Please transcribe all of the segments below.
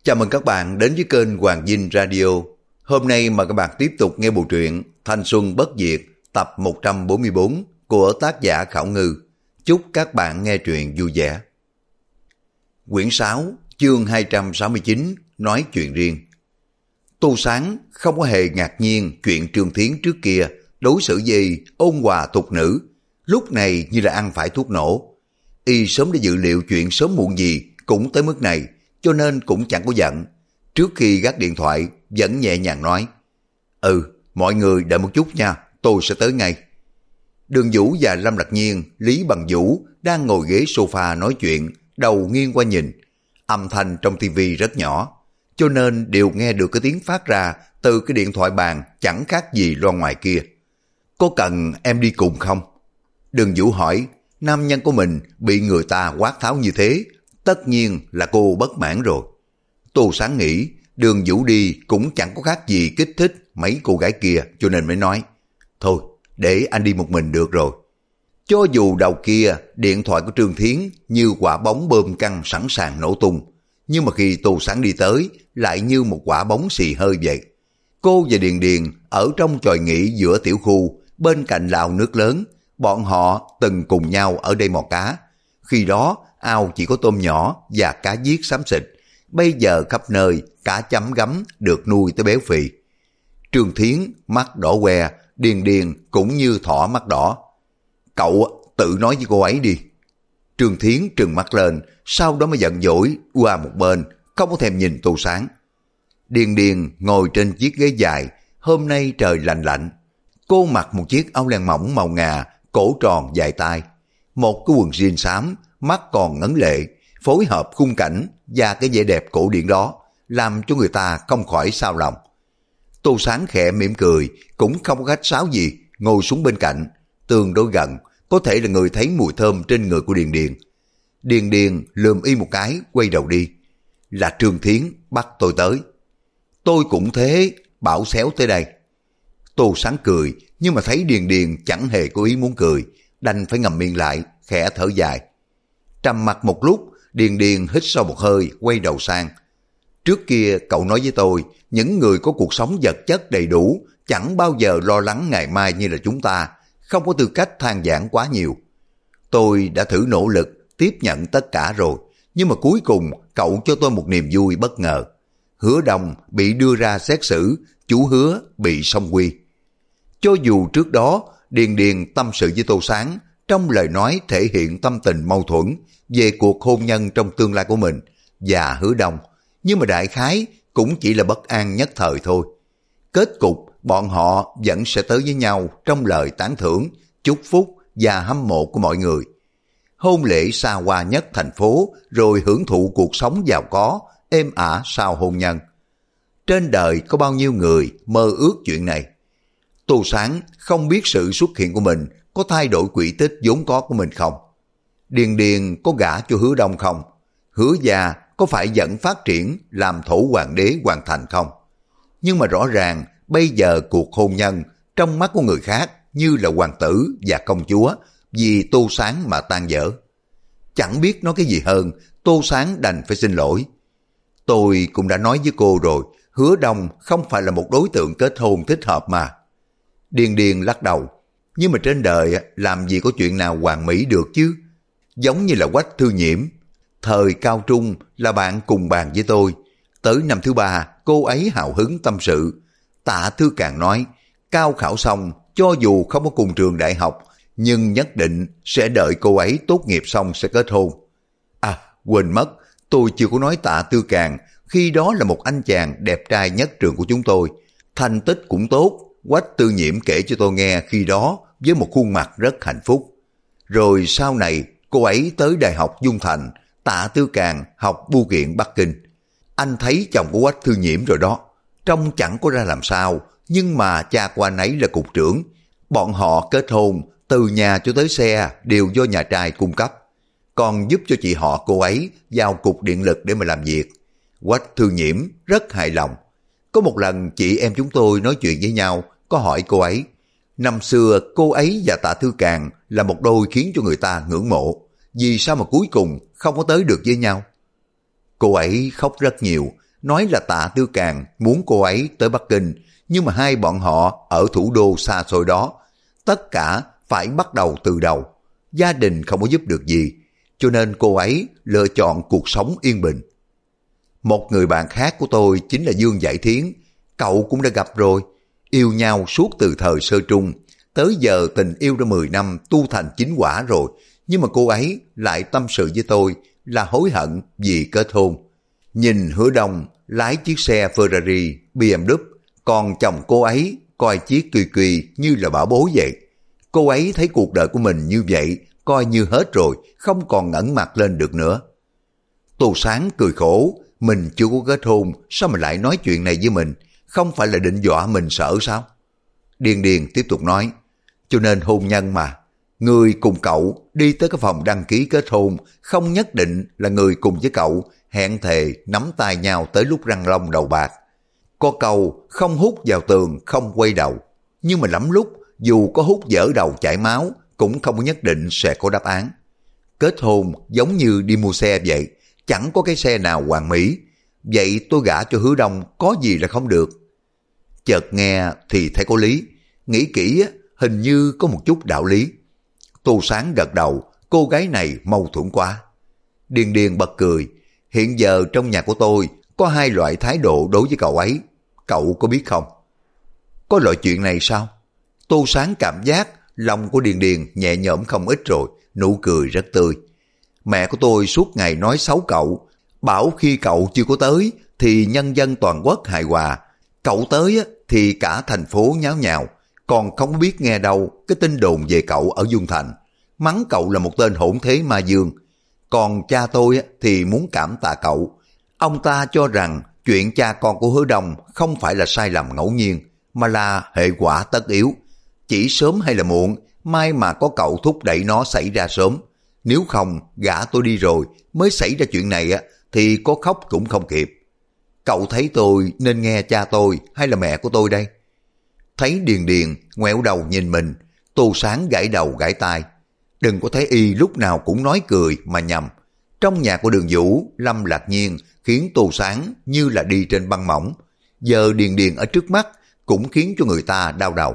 Chào mừng các bạn đến với kênh Hoàng Dinh Radio. Hôm nay mời các bạn tiếp tục nghe bộ truyện Thanh Xuân Bất Diệt tập 144 của tác giả Khảo Ngư. Chúc các bạn nghe truyện vui vẻ. Quyển 6, chương 269, nói chuyện riêng. Tô Sáng không có hề ngạc nhiên chuyện Trương Thiến trước kia đối xử với ôn hòa tục nữ, lúc này như là ăn phải thuốc nổ. Y sớm đã dự liệu chuyện sớm muộn gì cũng tới mức này, cho nên cũng chẳng có giận. Trước khi gác điện thoại, vẫn nhẹ nhàng nói: mọi người đợi một chút nha, tôi sẽ tới ngay. Đường Vũ và Lâm Lạc Nhiên, Lý Bằng Vũ đang ngồi ghế sofa nói chuyện, đầu nghiêng qua nhìn. Âm thanh trong tivi rất nhỏ, cho nên đều nghe được cái tiếng phát ra từ cái điện thoại bàn chẳng khác gì loa ngoài kia. Có cần em đi cùng không? Đường Vũ hỏi. Nam nhân của mình bị người ta quát tháo như thế, tất nhiên là cô bất mãn rồi. Tô Sáng nghĩ Đường Vũ đi cũng chẳng có khác gì kích thích mấy cô gái kia, cho nên mới nói: thôi, để anh đi một mình được rồi. Cho dù đầu kia điện thoại của Trương Thiến như quả bóng bơm căng sẵn sàng nổ tung, nhưng mà khi Tô Sáng đi tới lại như một quả bóng xì hơi vậy. Cô và Điền Điền ở trong chòi nghỉ giữa tiểu khu bên cạnh là ao nước lớn. Bọn họ từng cùng nhau ở đây mò cá. Khi đó ao chỉ có tôm nhỏ và cá giết xám xịt. Bây giờ khắp nơi cá chấm gấm được nuôi tới béo phì. Trương Thiến mắt đỏ que, Điền Điền cũng như thỏ mắt đỏ. Cậu tự nói với cô ấy đi. Trương Thiến trừng mắt lên, sau đó mới giận dỗi qua một bên, không có thèm nhìn Tô Sáng. Điền Điền ngồi trên chiếc ghế dài. Hôm nay trời lạnh lạnh. Cô mặc một chiếc áo len mỏng màu ngà, cổ tròn dài tay, một cái quần jean xám, mắt còn ngấn lệ, phối hợp khung cảnh và cái vẻ đẹp cổ điển đó, làm cho người ta không khỏi xao lòng. Tô Sáng khẽ mỉm cười, cũng không có khách sáo gì, ngồi xuống bên cạnh, tương đối gần, có thể là người thấy mùi thơm trên người của Điền Điền. Điền Điền lườm y một cái, quay đầu đi. Là Trương Thiến bắt tôi tới. Tôi cũng thế, bảo xéo tới đây. Tô Sáng cười, nhưng mà thấy Điền Điền chẳng hề có ý muốn cười, đành phải ngậm miệng lại, khẽ thở dài. Trầm mặc một lúc, Điền Điền hít sâu một hơi, quay đầu sang. Trước kia cậu nói với tôi, những người có cuộc sống vật chất đầy đủ chẳng bao giờ lo lắng ngày mai như là chúng ta, không có tư cách than vãn quá nhiều. Tôi đã thử nỗ lực tiếp nhận tất cả rồi, nhưng mà cuối cùng cậu cho tôi một niềm vui bất ngờ. Hứa Đông bị đưa ra xét xử, chú Hứa bị song quy. Cho dù trước đó Điền Điền tâm sự với Tô Sáng, trong lời nói thể hiện tâm tình mâu thuẫn về cuộc hôn nhân trong tương lai của mình và Hứa Đông, nhưng mà đại khái cũng chỉ là bất an nhất thời thôi. Kết cục bọn họ vẫn sẽ tới với nhau trong lời tán thưởng, chúc phúc và hâm mộ của mọi người. Hôn lễ xa hoa nhất thành phố, rồi hưởng thụ cuộc sống giàu có, êm ả sau hôn nhân. Trên đời có bao nhiêu người mơ ước chuyện này. Tô Sáng không biết sự xuất hiện của mình có thay đổi quỹ tích vốn có của mình không. Điền Điền có gả cho Hứa Đông không? Hứa gia có phải dẫn phát triển làm thổ hoàng đế hoàn thành không? Nhưng mà rõ ràng bây giờ cuộc hôn nhân trong mắt của người khác như là hoàng tử và công chúa vì Tô Sáng mà tan vỡ. Chẳng biết nói cái gì hơn, Tô Sáng đành phải xin lỗi. Tôi cũng đã nói với cô rồi, Hứa Đông không phải là một đối tượng kết hôn thích hợp mà. Điền Điền lắc đầu. Nhưng mà trên đời làm gì có chuyện nào hoàn mỹ được chứ. Giống như là Quách Thư Nhiễm. Thời cao trung là bạn cùng bàn với tôi. Tới năm thứ 3, cô ấy hào hứng tâm sự. Tạ Thư Càng nói, cao khảo xong, cho dù không có cùng trường đại học, nhưng nhất định sẽ đợi cô ấy tốt nghiệp xong sẽ kết hôn. À, quên mất, tôi chưa có nói Tạ Thư Càng, khi đó là một anh chàng đẹp trai nhất trường của chúng tôi. Thành tích cũng tốt. Quách Tư Nhiễm kể cho tôi nghe khi đó với một khuôn mặt rất hạnh phúc. Rồi sau này cô ấy tới Đại học Dung Thành, Tạ Tư Càng học bưu kiện Bắc Kinh. Anh thấy chồng của Quách Thư Nhiễm rồi đó, trông chẳng có ra làm sao, nhưng mà cha của anh ấy là cục trưởng. Bọn họ kết hôn, từ nhà cho tới xe đều do nhà trai cung cấp, còn giúp cho chị họ cô ấy vào cục điện lực để mà làm việc. Quách Thư Nhiễm rất hài lòng. Có một lần chị em chúng tôi nói chuyện với nhau, có hỏi cô ấy, năm xưa cô ấy và Tạ Thư Càng là một đôi khiến cho người ta ngưỡng mộ, vì sao mà cuối cùng không có tới được với nhau? Cô ấy khóc rất nhiều, nói là Tạ Tư Càng muốn cô ấy tới Bắc Kinh, nhưng mà hai bọn họ ở thủ đô xa xôi đó, tất cả phải bắt đầu từ đầu, gia đình không có giúp được gì, cho nên cô ấy lựa chọn cuộc sống yên bình. Một người bạn khác của tôi chính là Dương Giải Thiến, cậu cũng đã gặp rồi, yêu nhau suốt từ thời sơ trung, tới giờ tình yêu đã 10 năm tu thành chính quả rồi, nhưng mà cô ấy lại tâm sự với tôi là hối hận vì kết hôn. Nhìn Hứa Đông lái chiếc xe Ferrari BMW, còn chồng cô ấy coi chiếc Kỳ Kỳ như là bảo bối vậy. Cô ấy thấy cuộc đời của mình như vậy, coi như hết rồi, không còn ngẩng mặt lên được nữa. Tô Sáng cười khổ, mình chưa có kết hôn, sao mà lại nói chuyện này với mình, không phải là định dọa mình sợ sao? Điền Điền tiếp tục nói, cho nên hôn nhân mà, người cùng cậu đi tới cái phòng đăng ký kết hôn, không nhất định là người cùng với cậu hẹn thề nắm tay nhau tới lúc răng long đầu bạc. Có câu không hút vào tường không quay đầu, nhưng mà lắm lúc dù có hút dở đầu chảy máu cũng không nhất định sẽ có đáp án. Kết hôn giống như đi mua xe vậy, chẳng có cái xe nào hoàn mỹ. Vậy tôi gả cho Hứa Đông có gì là không được? Chợt nghe thì thấy có lý, nghĩ kỹ hình như có một chút đạo lý. Tô Sáng gật đầu, cô gái này mâu thuẫn quá. Điền Điền bật cười, hiện giờ trong nhà của tôi có hai loại thái độ đối với cậu ấy, cậu có biết không? Có loại chuyện này sao? Tô Sáng cảm giác lòng của Điền Điền nhẹ nhõm không ít rồi, nụ cười rất tươi. Mẹ của tôi suốt ngày nói xấu cậu, bảo khi cậu chưa có tới thì nhân dân toàn quốc hài hòa, cậu tới thì cả thành phố nháo nhào, còn không biết nghe đâu cái tin đồn về cậu ở Dung Thành, mắng cậu là một tên hỗn thế ma dương. Còn cha tôi thì muốn cảm tạ cậu, ông ta cho rằng chuyện cha con của Hứa Đông không phải là sai lầm ngẫu nhiên, mà là hệ quả tất yếu. Chỉ sớm hay là muộn, may mà có cậu thúc đẩy nó xảy ra sớm. Nếu không, gả tôi đi rồi mới xảy ra chuyện này thì có khóc cũng không kịp. Cậu thấy tôi nên nghe cha tôi hay là mẹ của tôi đây? Thấy Điền Điền ngoẹo đầu nhìn mình, Tô Sáng gãi đầu gãi tai. Đừng có thấy y lúc nào cũng nói cười mà nhầm. Trong nhà của Đường Vũ, Lâm Lạc Nhiên khiến Tô Sáng như là đi trên băng mỏng. Giờ Điền Điền ở trước mắt cũng khiến cho người ta đau đầu.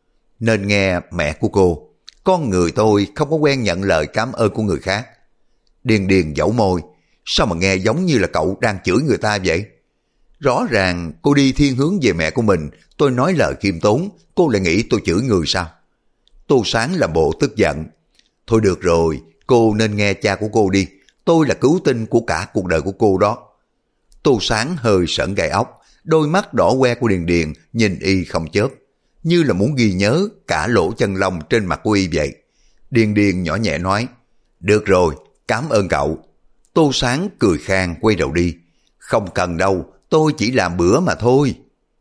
Nên nghe mẹ của cô, con người tôi không có quen nhận lời cảm ơn của người khác. Điền Điền dẫu môi, sao mà nghe giống như là cậu đang chửi người ta vậy? Rõ ràng cô đi thiên hướng về mẹ của mình, tôi nói lời khiêm tốn, cô lại nghĩ tôi chửi người sao? Tô Sáng làm bộ tức giận. Thôi được rồi, cô nên nghe cha của cô đi, tôi là cứu tinh của cả cuộc đời của cô đó. Tô Sáng hơi sởn gai ốc, đôi mắt đỏ que của Điền Điền nhìn y không chớp, như là muốn ghi nhớ cả lỗ chân lông trên mặt của y vậy. Điền Điền nhỏ nhẹ nói, được rồi, cảm ơn cậu. Tô Sáng cười khang quay đầu đi, không cần đâu, tôi chỉ làm bữa mà thôi.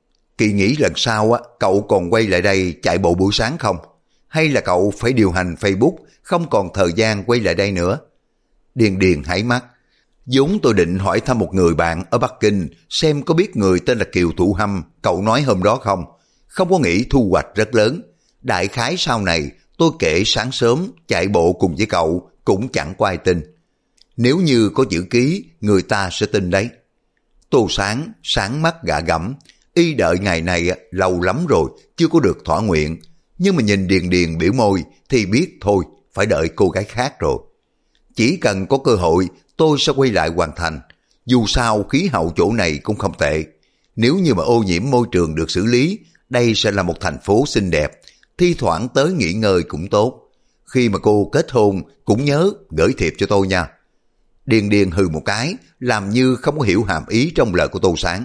Kỳ nghỉ lần sau cậu còn quay lại đây chạy bộ buổi sáng không? Hay là cậu phải điều hành Facebook, không còn thời gian quay lại đây nữa? Điền Điền háy mắt, vốn tôi định hỏi thăm một người bạn ở Bắc Kinh xem có biết người tên là Kiều Thụ Hâm cậu nói hôm đó không. Không có nghĩ thu hoạch rất lớn. Đại khái sau này tôi kể sáng sớm chạy bộ cùng với cậu cũng chẳng có ai tin. Nếu như có chữ ký, người ta sẽ tin đấy. Tô Sáng sáng mắt gạ gẫm, y đợi ngày này lâu lắm rồi, chưa có được thỏa nguyện. Nhưng mà nhìn Điền Điền biểu môi thì biết thôi, phải đợi cô gái khác rồi. Chỉ cần có cơ hội, tôi sẽ quay lại hoàn thành. Dù sao khí hậu chỗ này cũng không tệ. Nếu như mà ô nhiễm môi trường được xử lý, đây sẽ là một thành phố xinh đẹp, thi thoảng tới nghỉ ngơi cũng tốt. Khi mà cô kết hôn cũng nhớ gửi thiệp cho tôi nha. Điền Điền hừ một cái, làm như không có hiểu hàm ý trong lời của Tô Sáng.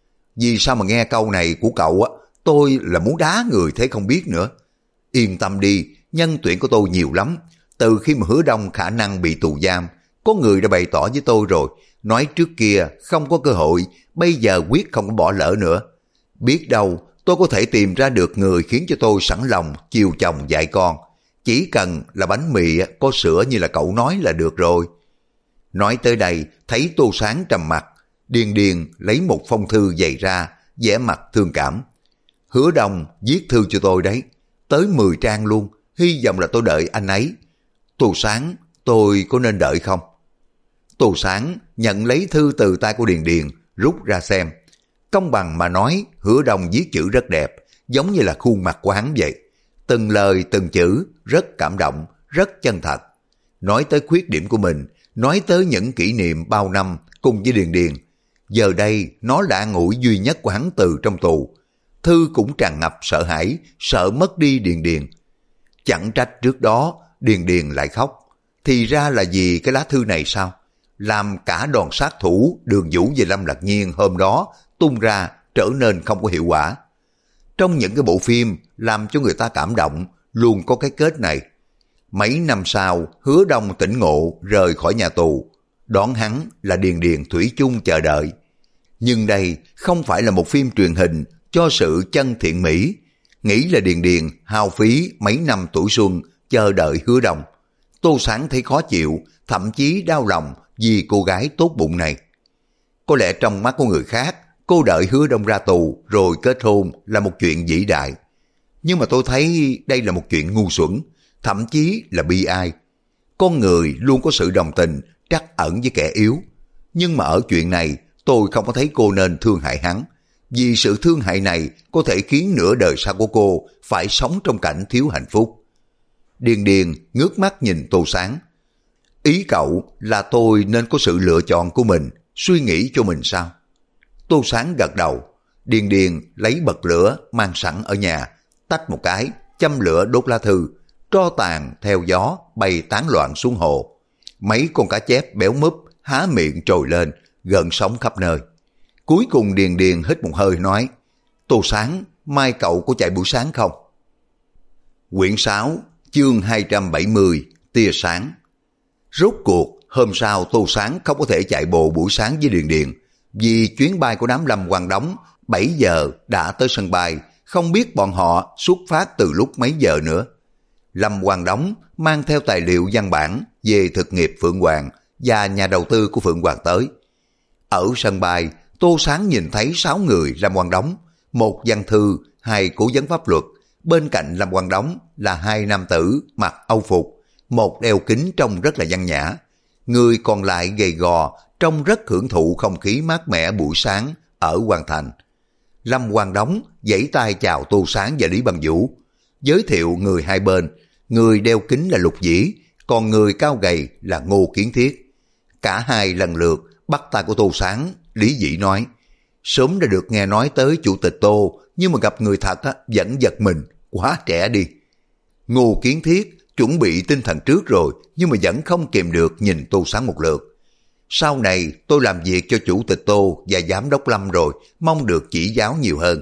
Vì sao mà nghe câu này của cậu tôi là muốn đá người thế không biết nữa. Yên tâm đi, nhân tuyển của tôi nhiều lắm. Từ khi mà Hứa Đông khả năng bị tù giam, có người đã bày tỏ với tôi rồi, nói trước kia không có cơ hội, bây giờ quyết không có bỏ lỡ nữa. Biết đâu tôi có thể tìm ra được người khiến cho tôi sẵn lòng chiều chồng dạy con. Chỉ cần là bánh mì có sữa như là cậu nói là được rồi. Nói tới đây, thấy Tô Sáng trầm mặt, Điền Điền lấy một phong thư dày ra, vẻ mặt thương cảm. Hứa Đông viết thư cho tôi đấy, tới 10 trang luôn, hy vọng là tôi đợi anh ấy. Tô Sáng, tôi có nên đợi không? Tô Sáng nhận lấy thư từ tay của Điền Điền, rút ra xem. Công bằng mà nói, Hứa Đông viết chữ rất đẹp, giống như là khuôn mặt của hắn vậy. Từng lời từng chữ rất cảm động, rất chân thật. Nói tới khuyết điểm của mình, nói tới những kỷ niệm bao năm cùng với Điền Điền. Giờ đây nó là an ủi duy nhất của hắn từ trong tù. Thư cũng tràn ngập sợ hãi, sợ mất đi Điền Điền. Chẳng trách trước đó Điền Điền lại khóc. Thì ra là vì cái lá thư này sao? Làm cả đòn sát thủ Đường Vũ và Lâm Lạc Nhiên hôm đó tung ra trở nên không có hiệu quả. Trong những cái bộ phim làm cho người ta cảm động luôn có cái kết này. Mấy năm sau, Hứa Đông tỉnh ngộ rời khỏi nhà tù. Đón hắn là Điền Điền thủy chung chờ đợi. Nhưng đây không phải là một phim truyền hình cho sự chân thiện mỹ. Nghĩ là Điền Điền hao phí mấy năm tuổi xuân chờ đợi Hứa Đông. Tô Sáng thấy khó chịu, thậm chí đau lòng vì cô gái tốt bụng này. Có lẽ trong mắt của người khác, cô đợi Hứa Đông ra tù rồi kết hôn là một chuyện vĩ đại. Nhưng mà tôi thấy đây là một chuyện ngu xuẩn, thậm chí là bi ai. Con người luôn có sự đồng tình, trắc ẩn với kẻ yếu. Nhưng mà ở chuyện này, tôi không có thấy cô nên thương hại hắn. Vì sự thương hại này có thể khiến nửa đời sau của cô phải sống trong cảnh thiếu hạnh phúc. Điền Điền ngước mắt nhìn Tô Sáng. Ý cậu là tôi nên có sự lựa chọn của mình, suy nghĩ cho mình sao? Tô Sáng gật đầu. Điền Điền lấy bật lửa mang sẵn ở nhà, tách một cái, châm lửa đốt lá thư, tro tàn theo gió bay tán loạn xuống hồ. Mấy con cá chép béo múp há miệng trồi lên, gợn sóng khắp nơi. Cuối cùng Điền Điền hít một hơi nói, Tô Sáng, mai cậu có chạy buổi sáng không? Quyển 6, chương 270, tia sáng. Rốt cuộc, hôm sau Tô Sáng không có thể chạy bộ buổi sáng với Điền Điền, vì chuyến bay của đám Lâm Quang Đống 7 giờ đã tới sân bay, không biết bọn họ xuất phát từ lúc mấy giờ nữa. Lâm Quang Đống mang theo tài liệu văn bản về thực nghiệp Phượng Hoàng và nhà đầu tư của Phượng Hoàng tới. Ở sân bay, Tô Sáng nhìn thấy 6 người Lâm Quang Đống, một văn thư, 2 cố vấn pháp luật. Bên cạnh Lâm Quang Đống là 2 nam tử mặc âu phục, một đeo kính trông rất là văn nhã. Người còn lại gầy gò, trông rất hưởng thụ không khí mát mẻ buổi sáng ở Hoàng Thành. Lâm Quang Đống giãy tay chào Tô Sáng và Lý Băng Vũ, giới thiệu người hai bên. Người đeo kính là Lục Dĩ, còn người cao gầy là Ngô Kiến Thiết. Cả hai lần lượt bắt tay của Tô Sáng. Lý Dĩ nói, sớm đã được nghe nói tới Chủ tịch Tô, nhưng mà gặp người thật vẫn giật mình, quá trẻ đi. Ngô Kiến Thiết chuẩn bị tinh thần trước rồi, nhưng mà vẫn không kìm được nhìn Tô Sáng một lượt. Sau này tôi làm việc cho Chủ tịch Tô và Giám đốc Lâm rồi, mong được chỉ giáo nhiều hơn.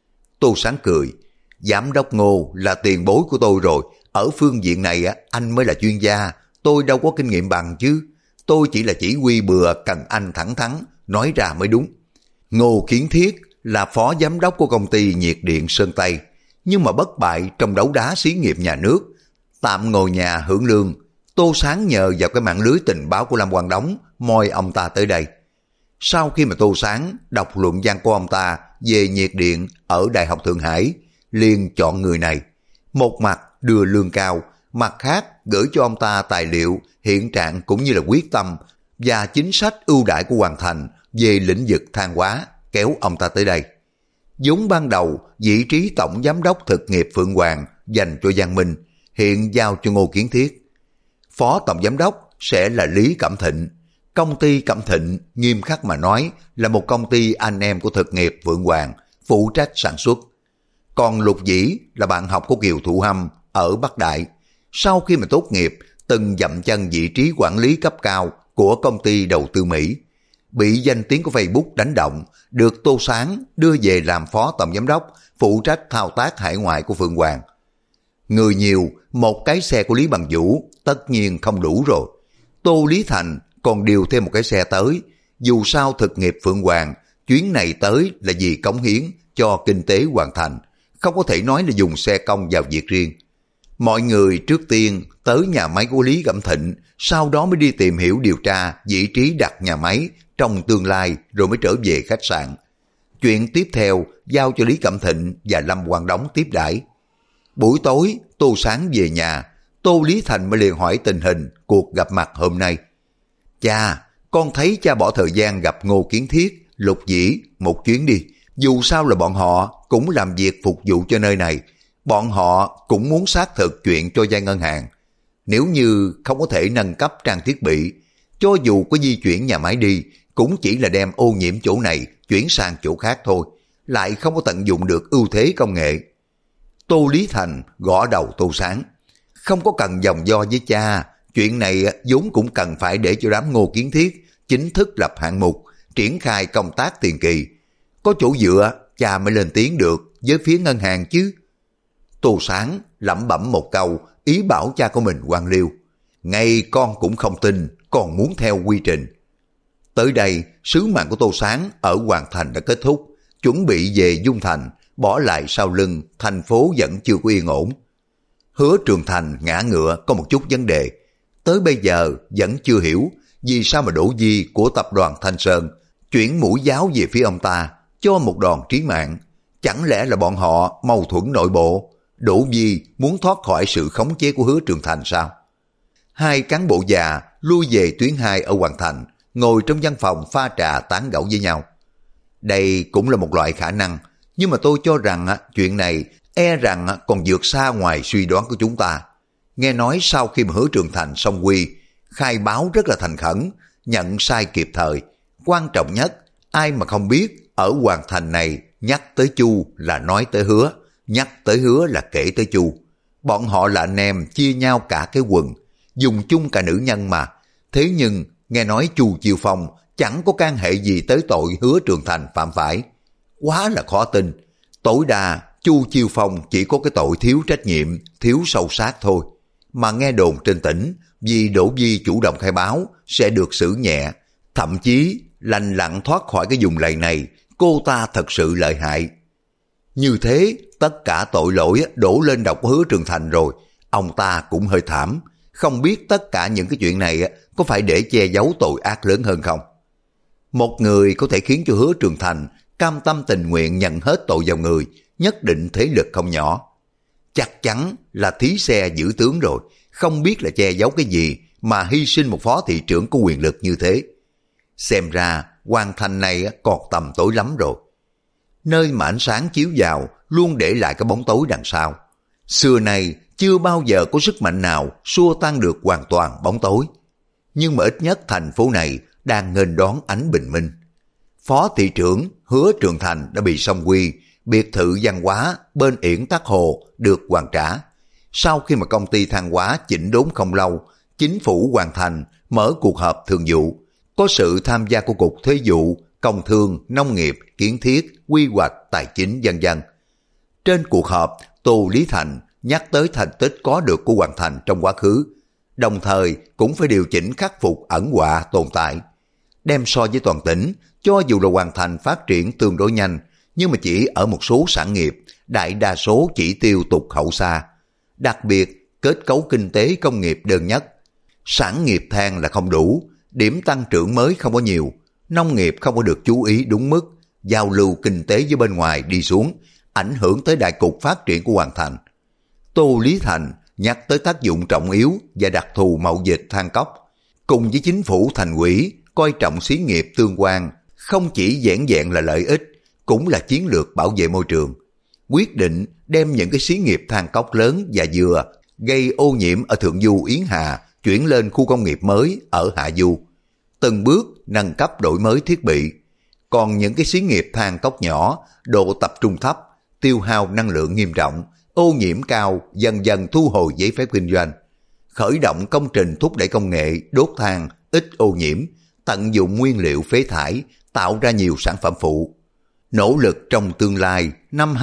Tô Sáng cười, Giám đốc Ngô là tiền bối của tôi rồi, ở phương diện này anh mới là chuyên gia, tôi đâu có kinh nghiệm bằng chứ. Tôi chỉ là chỉ huy bừa, cần anh thẳng thắn, nói ra mới đúng. Ngô Kiến Thiết là phó giám đốc của công ty nhiệt điện Sơn Tây, nhưng mà bất bại trong đấu đá xí nghiệp nhà nước, tạm ngồi nhà hưởng lương. Tô Sáng nhờ vào cái mạng lưới tình báo của Lâm Quang Đống mời ông ta tới đây. Sau khi mà Tô Sáng đọc luận văn của ông ta về nhiệt điện ở Đại học Thượng Hải, liền chọn người này. Một mặt đưa lương cao, mặt khác gửi cho ông ta tài liệu, hiện trạng cũng như là quyết tâm và chính sách ưu đãi của Hoàng Thành về lĩnh vực than hóa, kéo ông ta tới đây. Vốn ban đầu vị trí tổng giám đốc thực nghiệp Phượng Hoàng dành cho Giang Minh, hiện giao cho Ngô Kiến Thiết. Phó tổng giám đốc sẽ là Lý Cẩm Thịnh. Công ty Cẩm Thịnh nghiêm khắc mà nói là một công ty anh em của thực nghiệp Phượng Hoàng, phụ trách sản xuất. Còn Lục Dĩ là bạn học của Kiều Thụ Hâm ở Bắc Đại. Sau khi mà tốt nghiệp, từng dậm chân vị trí quản lý cấp cao của công ty đầu tư Mỹ. Bị danh tiếng của Facebook đánh động, được Tô Sáng đưa về làm phó tổng giám đốc, phụ trách thao tác hải ngoại của Phượng Hoàng. Người nhiều, một cái xe của Lý Bằng Vũ tất nhiên không đủ rồi. Tô Lý Thành còn điều thêm một cái xe tới. Dù sao thực nghiệp Phượng Hoàng, chuyến này tới là vì cống hiến cho kinh tế Hoàng Thành, không có thể nói là dùng xe công vào việc riêng. Mọi người trước tiên tới nhà máy của Lý Cẩm Thịnh, sau đó mới đi tìm hiểu điều tra vị trí đặt nhà máy trong tương lai, rồi mới trở về khách sạn. Chuyện tiếp theo giao cho Lý Cẩm Thịnh và Lâm Quang Đống tiếp đãi. Buổi tối Tô Sáng về nhà, Tô Lý Thành mới liền hỏi tình hình cuộc gặp mặt hôm nay. Cha, con thấy cha bỏ thời gian gặp Ngô Kiến Thiết Lục Dĩ, một chuyến đi. Dù sao là bọn họ cũng làm việc phục vụ cho nơi này. Bọn họ cũng muốn xác thực chuyện cho vay ngân hàng. Nếu như không có thể nâng cấp trang thiết bị, cho dù có di chuyển nhà máy đi, cũng chỉ là đem ô nhiễm chỗ này chuyển sang chỗ khác thôi, lại không có tận dụng được ưu thế công nghệ. Tô Lý Thành gõ đầu Tô Sáng. Không có cần vòng vo với cha, chuyện này vốn cũng cần phải để cho đám Ngô Kiến Thiết chính thức lập hạng mục, triển khai công tác tiền kỳ. Có chỗ dựa, cha mới lên tiếng được với phía ngân hàng chứ. Tô Sáng lẩm bẩm một câu, ý bảo cha của mình quan liêu. Ngay con cũng không tin, còn muốn theo quy trình. Tới đây, sứ mạng của Tô Sáng ở Hoàng Thành đã kết thúc, chuẩn bị về Dung Thành, bỏ lại sau lưng, thành phố vẫn chưa có yên ổn. Hứa Trường Thành ngã ngựa có một chút vấn đề. Tới bây giờ vẫn chưa hiểu vì sao mà Đỗ Di của tập đoàn Thanh Sơn chuyển mũi giáo về phía ông ta cho một đòn trí mạng. Chẳng lẽ là bọn họ mâu thuẫn nội bộ? Đỗ Di muốn thoát khỏi sự khống chế của Hứa Trường Thành sao? Hai cán bộ già lui về tuyến 2 ở Hoàng Thành, ngồi trong văn phòng pha trà tán gẫu với nhau. Đây cũng là một loại khả năng, nhưng mà tôi cho rằng chuyện này e rằng còn vượt xa ngoài suy đoán của chúng ta. Nghe nói sau khi mà Hứa Trường Thành xong quy, khai báo rất là thành khẩn, nhận sai kịp thời. Quan trọng nhất, ai mà không biết ở Hoàng Thành này nhắc tới Chu là nói tới Hứa, nhắc tới Hứa là kể tới Chu. Bọn họ là anh em chia nhau cả cái quần, dùng chung cả nữ nhân mà. Thế nhưng nghe nói Chu Chiêu Phong chẳng có can hệ gì tới tội Hứa Trường Thành phạm phải. Quá là khó tin. Tối đa Chu Chiêu Phong chỉ có cái tội thiếu trách nhiệm, thiếu sâu sát thôi. Mà nghe đồn trên tỉnh, vì Đỗ Di chủ động khai báo sẽ được xử nhẹ, thậm chí lành lặn thoát khỏi cái vùng lầy này. Cô ta thật sự lợi hại. Như thế tất cả tội lỗi đổ lên đầu Hứa Trường Thành rồi. Ông ta cũng hơi thảm. Không biết tất cả những cái chuyện này có phải để che giấu tội ác lớn hơn không? Một người có thể khiến cho Hứa Trường Thành cam tâm tình nguyện nhận hết tội vào người, nhất định thế lực không nhỏ. Chắc chắn là thí xe giữ tướng rồi, không biết là che giấu cái gì mà hy sinh một phó thị trưởng có quyền lực như thế. Xem ra Hoàng Thành này còn tầm tối lắm rồi. Nơi mà ánh sáng chiếu vào luôn để lại cái bóng tối đằng sau. Xưa nay chưa bao giờ có sức mạnh nào xua tan được hoàn toàn bóng tối. Nhưng mà ít nhất thành phố này đang nghênh đón ánh bình minh. Phó thị trưởng Hứa Trường Thành đã bị song quy, biệt thự văn hóa bên Yển Tắc Hồ được hoàn trả. Sau khi mà công ty than hóa chỉnh đốn không lâu, chính phủ Hoàng Thành mở cuộc họp thường vụ, có sự tham gia của Cục Thuế vụ, Công thương, Nông nghiệp, Kiến thiết, Quy hoạch, Tài chính vân vân. Trên cuộc họp, Tô Lý Thành nhắc tới thành tích có được của Hoàng Thành trong quá khứ, đồng thời cũng phải điều chỉnh khắc phục ẩn họa tồn tại. Đem so với toàn tỉnh, cho dù là Hoàng Thành phát triển tương đối nhanh, nhưng mà chỉ ở một số sản nghiệp, đại đa số chỉ tiêu tụt hậu xa. Đặc biệt, kết cấu kinh tế công nghiệp đơn nhất. Sản nghiệp than là không đủ, điểm tăng trưởng mới không có nhiều, nông nghiệp không có được chú ý đúng mức, giao lưu kinh tế với bên ngoài đi xuống, ảnh hưởng tới đại cục phát triển của Hoàng Thành. Tô Lý Thành nhắc tới tác dụng trọng yếu và đặc thù mậu dịch than cốc, cùng với chính phủ thành ủy coi trọng xí nghiệp tương quan, không chỉ vẻn vẹn là lợi ích, cũng là chiến lược bảo vệ môi trường. Quyết định đem những cái xí nghiệp than cốc lớn và vừa gây ô nhiễm ở Thượng Du Yến Hà chuyển lên khu công nghiệp mới ở Hạ Du, từng bước nâng cấp đổi mới thiết bị. Còn những cái xí nghiệp than cốc nhỏ, độ tập trung thấp, tiêu hao năng lượng nghiêm trọng, ô nhiễm cao, dần dần thu hồi giấy phép kinh doanh. Khởi động công trình thúc đẩy công nghệ đốt than ít ô nhiễm, tận dụng nguyên liệu phế thải, tạo ra nhiều sản phẩm phụ. Nỗ lực trong tương lai, năm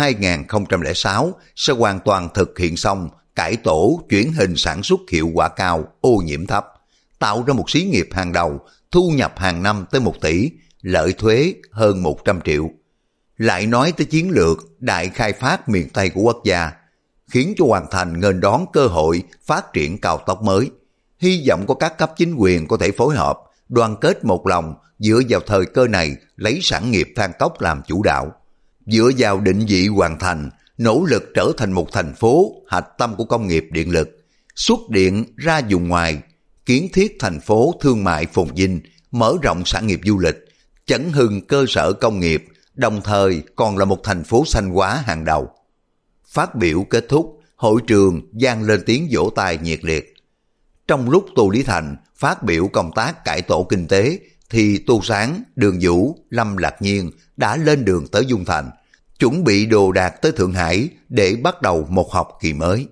2006 sẽ hoàn toàn thực hiện xong cải tổ chuyển hình sản xuất hiệu quả cao, ô nhiễm thấp, tạo ra một xí nghiệp hàng đầu, thu nhập hàng năm tới 1 tỷ, lợi thuế hơn 100 triệu. Lại nói tới chiến lược đại khai phát miền Tây của quốc gia, khiến cho Hoàng Thành nghênh đón cơ hội phát triển cao tốc mới. Hy vọng có các cấp chính quyền có thể phối hợp, đoàn kết một lòng, dựa vào thời cơ này lấy sản nghiệp than cốc làm chủ đạo. Dựa vào định vị Hoàng Thành, nỗ lực trở thành một thành phố hạch tâm của công nghiệp điện lực, xuất điện ra vùng ngoài, kiến thiết thành phố thương mại phồn vinh, mở rộng sản nghiệp du lịch, chấn hưng cơ sở công nghiệp, đồng thời còn là một thành phố xanh hóa hàng đầu. Phát biểu kết thúc, hội trường vang lên tiếng vỗ tay nhiệt liệt. Trong lúc Tô Lý Thành phát biểu công tác cải tổ kinh tế, thì Tô Sáng, Đường Vũ, Lâm Lạc Nhiên đã lên đường tới Dung Thành, chuẩn bị đồ đạc tới Thượng Hải để bắt đầu một học kỳ mới.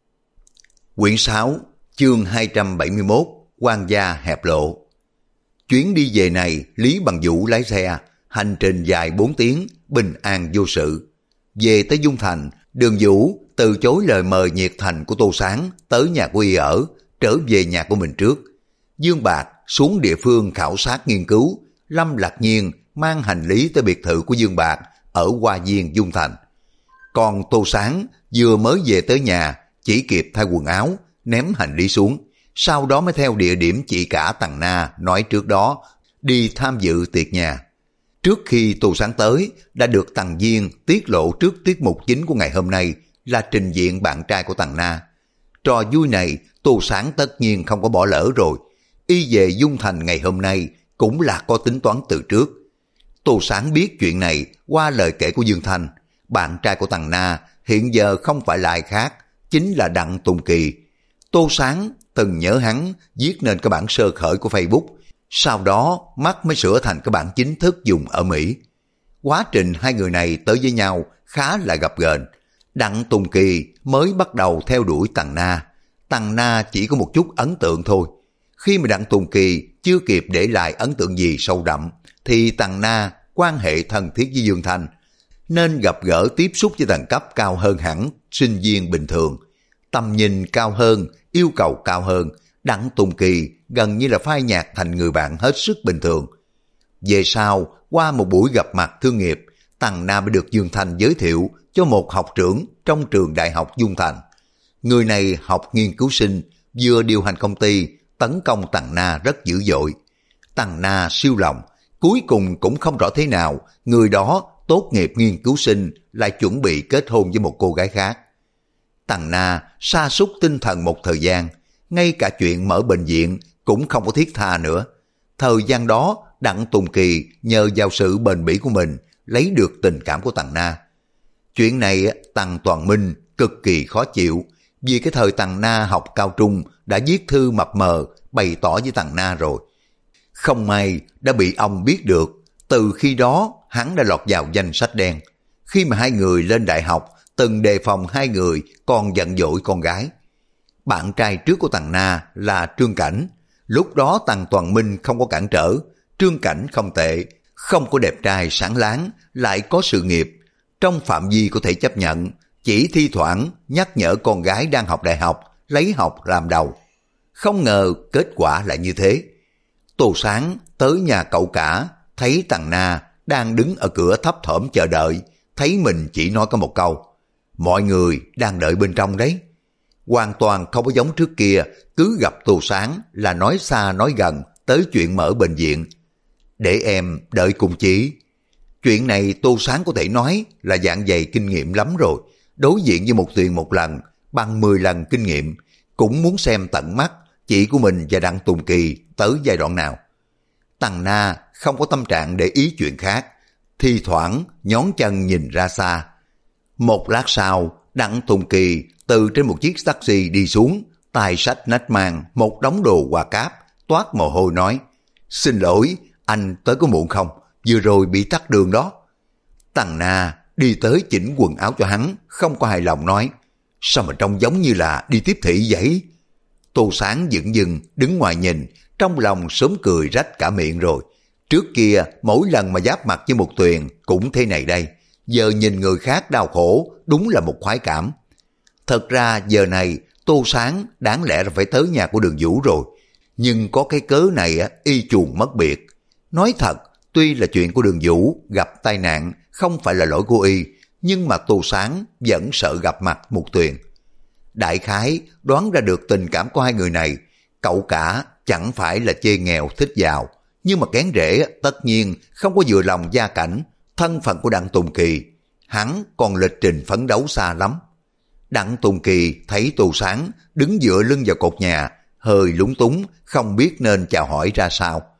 Quyển 6, chương 271, Quan gia hẹp lộ. Chuyến đi về này, Lý Bằng Vũ lái xe, hành trình dài 4 tiếng, bình an vô sự. Về tới Dung Thành, Đường Vũ từ chối lời mời nhiệt thành của Tô Sáng tới nhà của y ở, trở về nhà của mình trước. Dương Bạc xuống địa phương khảo sát nghiên cứu, Lâm Lạc Nhiên mang hành lý tới biệt thự của Dương Bạc ở Hoa Viên Dung Thành. Còn Tô Sáng vừa mới về tới nhà, chỉ kịp thay quần áo, ném hành lý xuống, sau đó mới theo địa điểm chị cả Tằng Na nói trước đó, đi tham dự tiệc nhà. Trước khi Tô Sáng tới, đã được Tằng Viên tiết lộ trước tiết mục chính của ngày hôm nay là trình diện bạn trai của Tằng Na. Trò vui này Tô Sáng tất nhiên không có bỏ lỡ rồi. Y về Dung Thành ngày hôm nay cũng là có tính toán từ trước. Tô Sáng biết chuyện này qua lời kể của Dương Thanh. Bạn trai của Tằng Na hiện giờ không phải là ai khác, chính là Đặng Tùng Kỳ. Tô Sáng từng nhớ hắn viết nên cái bản sơ khởi của Facebook, sau đó mắt mới sửa thành cái bản chính thức dùng ở Mỹ. Quá trình hai người này tới với nhau khá là gập ghềnh. Đặng Tùng Kỳ mới bắt đầu theo đuổi Tằng Na. Tằng Na chỉ có một chút ấn tượng thôi. Khi mà Đặng Tùng Kỳ chưa kịp để lại ấn tượng gì sâu đậm, thì Tằng Na quan hệ thân thiết với Dương Thanh, nên gặp gỡ tiếp xúc với tầng cấp cao hơn hẳn sinh viên bình thường. Tầm nhìn cao hơn, yêu cầu cao hơn, Đặng Tùng Kỳ gần như là phai nhạt thành người bạn hết sức bình thường. Về sau, qua một buổi gặp mặt thương nghiệp, Tằng Na mới được Dương Thanh giới thiệu cho một học trưởng trong trường đại học Dung Thành. Người này học nghiên cứu sinh, vừa điều hành công ty, tấn công Tằng Na rất dữ dội. Tằng Na siêu lòng, cuối cùng cũng không rõ thế nào, người đó tốt nghiệp nghiên cứu sinh lại chuẩn bị kết hôn với một cô gái khác. Tằng Na sa sút tinh thần một thời gian, ngay cả chuyện mở bệnh viện cũng không có thiết tha nữa. Thời gian đó, Đặng Tùng Kỳ nhờ vào sự bền bỉ của mình lấy được tình cảm của Tằng Na. Chuyện này Tằng Toàn Minh cực kỳ khó chịu, vì cái thời Tằng Na học cao trung đã viết thư mập mờ bày tỏ với Tằng Na rồi. Không may đã bị ông biết được, từ khi đó hắn đã lọt vào danh sách đen. Khi mà hai người lên đại học, từng đề phòng hai người còn giận dỗi con gái. Bạn trai trước của Tằng Na là Trương Cảnh. Lúc đó Tằng Toàn Minh không có cản trở. Trương Cảnh không tệ, không có đẹp trai sáng láng, lại có sự nghiệp. Trong phạm vi có thể chấp nhận, chỉ thi thoảng nhắc nhở con gái đang học đại học, lấy học làm đầu. Không ngờ kết quả lại như thế. Tô Sáng tới nhà cậu cả, thấy Tằng Na đang đứng ở cửa thấp thỏm chờ đợi, thấy mình chỉ nói có một câu: mọi người đang đợi bên trong đấy. Hoàn toàn không có giống trước kia, cứ gặp Tô Sáng là nói xa nói gần tới chuyện mở bệnh viện. Để em đợi cùng chị. Chuyện này Tô Sáng có thể nói là dạng dày kinh nghiệm lắm rồi. Đối diện với một Tuyền một lần bằng 10 lần kinh nghiệm, cũng muốn xem tận mắt chị của mình và Đặng Tùng Kỳ tới giai đoạn nào. Tằng Na không có tâm trạng để ý chuyện khác, thi thoảng nhón chân nhìn ra xa. Một lát sau, Đặng Tùng Kỳ từ trên một chiếc taxi đi xuống, tay xách nách mang một đống đồ quà cáp, toát mồ hôi nói: xin lỗi, anh tới có muộn không? Vừa rồi bị tắc đường đó. Tằng Na đi tới chỉnh quần áo cho hắn, không có hài lòng nói: sao mà trông giống như là đi tiếp thị vậy? Tô Sáng dửng dưng đứng ngoài nhìn, trong lòng sớm cười rách cả miệng rồi. Trước kia mỗi lần mà giáp mặt với một Tuyền cũng thế này đây, giờ nhìn người khác đau khổ đúng là một khoái cảm. Thật ra giờ này Tô Sáng đáng lẽ là phải tới nhà của Đường Vũ rồi, nhưng có cái cớ này y chuồng mất biệt. Nói thật, tuy là chuyện của Đường Vũ gặp tai nạn không phải là lỗi của y, nhưng mà Tô Sáng vẫn sợ gặp mặt một Tuyền. Đại khái đoán ra được tình cảm của hai người này. Cậu cả chẳng phải là chê nghèo thích giàu, nhưng mà kén rễ tất nhiên không có vừa lòng gia cảnh, thân phận của Đặng Tùng Kỳ. Hắn còn lịch trình phấn đấu xa lắm. Đặng Tùng Kỳ thấy Tô Sáng đứng dựa lưng vào cột nhà, hơi lúng túng, không biết nên chào hỏi ra sao.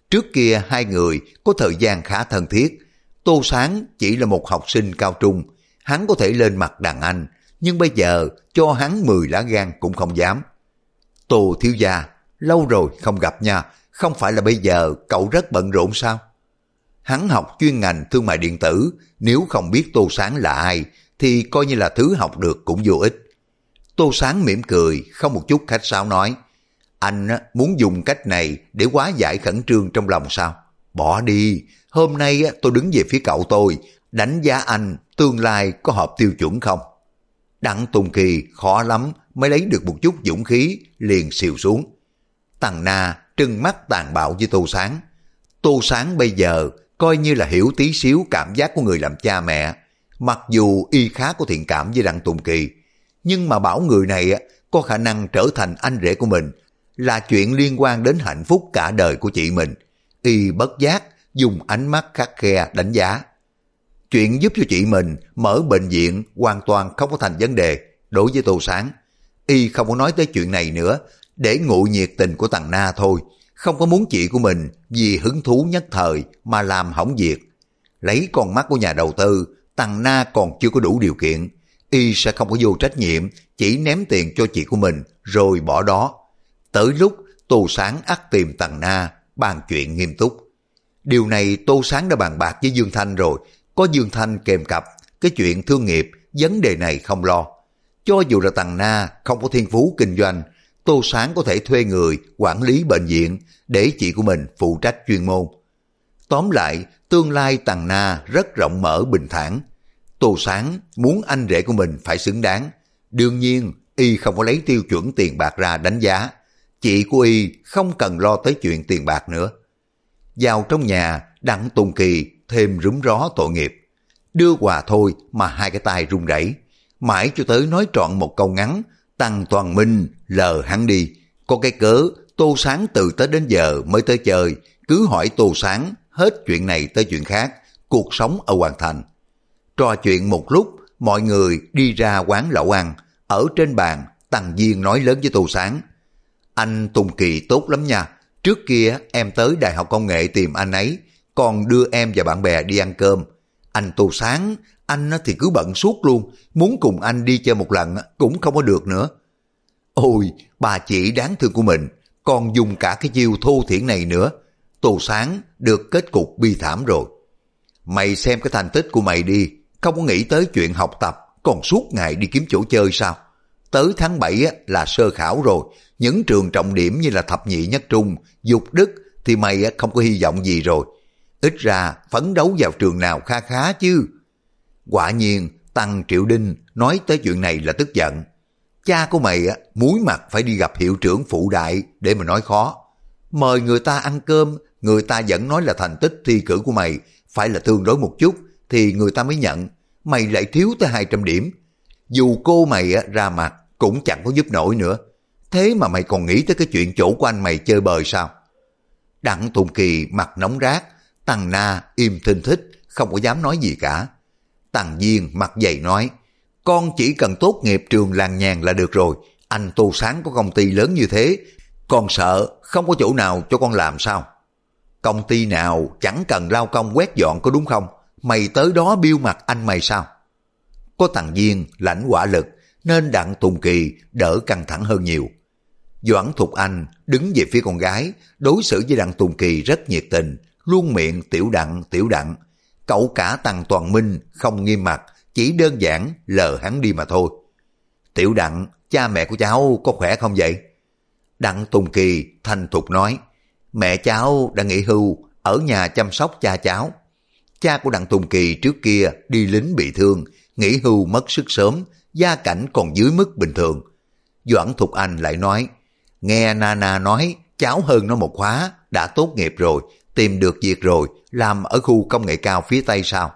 Trước kia hai người có thời gian khá thân thiết. Tô Sáng chỉ là một học sinh cao trung, hắn có thể lên mặt đàn anh, nhưng bây giờ cho hắn 10 lá gan cũng không dám. Tô thiếu gia, lâu rồi không gặp nha, không phải là bây giờ cậu rất bận rộn sao? Hắn học chuyên ngành thương mại điện tử, nếu không biết Tô Sáng là ai, thì coi như là thứ học được cũng vô ích. Tô Sáng mỉm cười, không một chút khách sáo nói, anh muốn dùng cách này để hóa giải khẩn trương trong lòng sao? Bỏ đi, hôm nay tôi đứng về phía cậu tôi, đánh giá anh tương lai có hợp tiêu chuẩn không? Đặng Tùng Kỳ khó lắm mới lấy được một chút dũng khí, liền xìu xuống. Tằng Na trừng mắt tàn bạo với Tô Sáng. Tô Sáng bây giờ coi như là hiểu tí xíu cảm giác của người làm cha mẹ. Mặc dù y khá có thiện cảm với Đặng Tùng Kỳ, nhưng mà bảo người này có khả năng trở thành anh rể của mình là chuyện liên quan đến hạnh phúc cả đời của chị mình. Y bất giác dùng ánh mắt khắt khe đánh giá. Chuyện giúp cho chị mình mở bệnh viện hoàn toàn không có thành vấn đề. Đối với Tô Sáng, y không có nói tới chuyện này nữa, để ngụ nhiệt tình của Tằng Na thôi, không có muốn chị của mình vì hứng thú nhất thời mà làm hỏng việc. Lấy con mắt của nhà đầu tư, Tằng Na còn chưa có đủ điều kiện, y sẽ không có vô trách nhiệm chỉ ném tiền cho chị của mình rồi bỏ đó. Tới lúc Tô Sáng ắt tìm Tằng Na bàn chuyện nghiêm túc. Điều này Tô Sáng đã bàn bạc với Dương Thanh rồi, có Dương Thanh kèm cặp, cái chuyện thương nghiệp vấn đề này không lo. Cho dù là Tằng Na không có thiên phú kinh doanh, Tô Sáng có thể thuê người quản lý bệnh viện để chị của mình phụ trách chuyên môn. Tóm lại, tương lai Tằng Na rất rộng mở bình thản. Tô Sáng muốn anh rể của mình phải xứng đáng. Đương nhiên, y không có lấy tiêu chuẩn tiền bạc ra đánh giá. Chị của y không cần lo tới chuyện tiền bạc nữa. Vào trong nhà, Đặng Tùng Kỳ thêm rúm ró tội nghiệp. Đưa quà thôi mà hai cái tay run rẩy. Mãi cho tới nói trọn một câu ngắn, Tăng Toàn Minh lờ hắn đi. Có cái cớ, Tô Sáng từ Tết đến giờ mới tới chơi, cứ hỏi Tô Sáng hết chuyện này tới chuyện khác, cuộc sống ở Hoàng Thành. Trò chuyện một lúc, mọi người đi ra quán lẩu ăn. Ở trên bàn, Tăng Viên nói lớn với Tô Sáng, anh Tùng Kỳ tốt lắm nha, trước kia em tới Đại học Công nghệ tìm anh ấy, còn đưa em và bạn bè đi ăn cơm. Anh Tô Sáng, anh thì cứ bận suốt luôn, muốn cùng anh đi chơi một lần cũng không có được nữa. Ôi, bà chị đáng thương của mình, còn dùng cả cái chiêu thô thiển này nữa. Tô Sáng được kết cục bi thảm rồi. Mày xem cái thành tích của mày đi, không có nghĩ tới chuyện học tập, còn suốt ngày đi kiếm chỗ chơi sao? Tới tháng 7 là sơ khảo rồi, những trường trọng điểm như là thập nhị nhất trung, dục đức thì mày không có hy vọng gì rồi. Ít ra phấn đấu vào trường nào kha khá chứ. Quả nhiên Tăng Triệu Đinh nói tới chuyện này là tức giận. Cha của mày muối mặt phải đi gặp hiệu trưởng phụ đại để mà nói khó. Mời người ta ăn cơm, người ta vẫn nói là thành tích thi cử của mày phải là tương đối một chút thì người ta mới nhận. Mày lại thiếu tới 200 điểm. Dù cô mày ra mặt cũng chẳng có giúp nổi nữa. Thế mà mày còn nghĩ tới cái chuyện chỗ của anh mày chơi bời sao? Đặng Tùng Kỳ mặt nóng rát, Tằng Na im thinh thích, không có dám nói gì cả. Tằng Viên mặt dày nói, con chỉ cần tốt nghiệp trường làng nhàn là được rồi. Anh Tô Sáng có công ty lớn như thế, con sợ không có chỗ nào cho con làm sao? Công ty nào chẳng cần lao công quét dọn có đúng không? Mày tới đó biêu mặt anh mày sao? Có Tằng Viên lãnh quả lực nên Đặng Tùng Kỳ đỡ căng thẳng hơn nhiều. Doãn Thục Anh đứng về phía con gái, đối xử với Đặng Tùng Kỳ rất nhiệt tình, luôn miệng tiểu đặng tiểu đặng. Cậu cả Tăng Toàn Minh không nghiêm mặt, chỉ đơn giản lờ hắn đi mà thôi. Tiểu Đặng, cha mẹ của cháu có khỏe không vậy? Đặng Tùng Kỳ thành thục nói, mẹ cháu đã nghỉ hưu, ở nhà chăm sóc cha cháu. Cha của Đặng Tùng Kỳ trước kia đi lính bị thương, nghỉ hưu mất sức sớm, gia cảnh còn dưới mức bình thường. Doãn Thục Anh lại nói, nghe Nana nói cháu hơn nó một khóa, đã tốt nghiệp rồi, tìm được việc rồi, làm ở khu công nghệ cao phía Tây sao?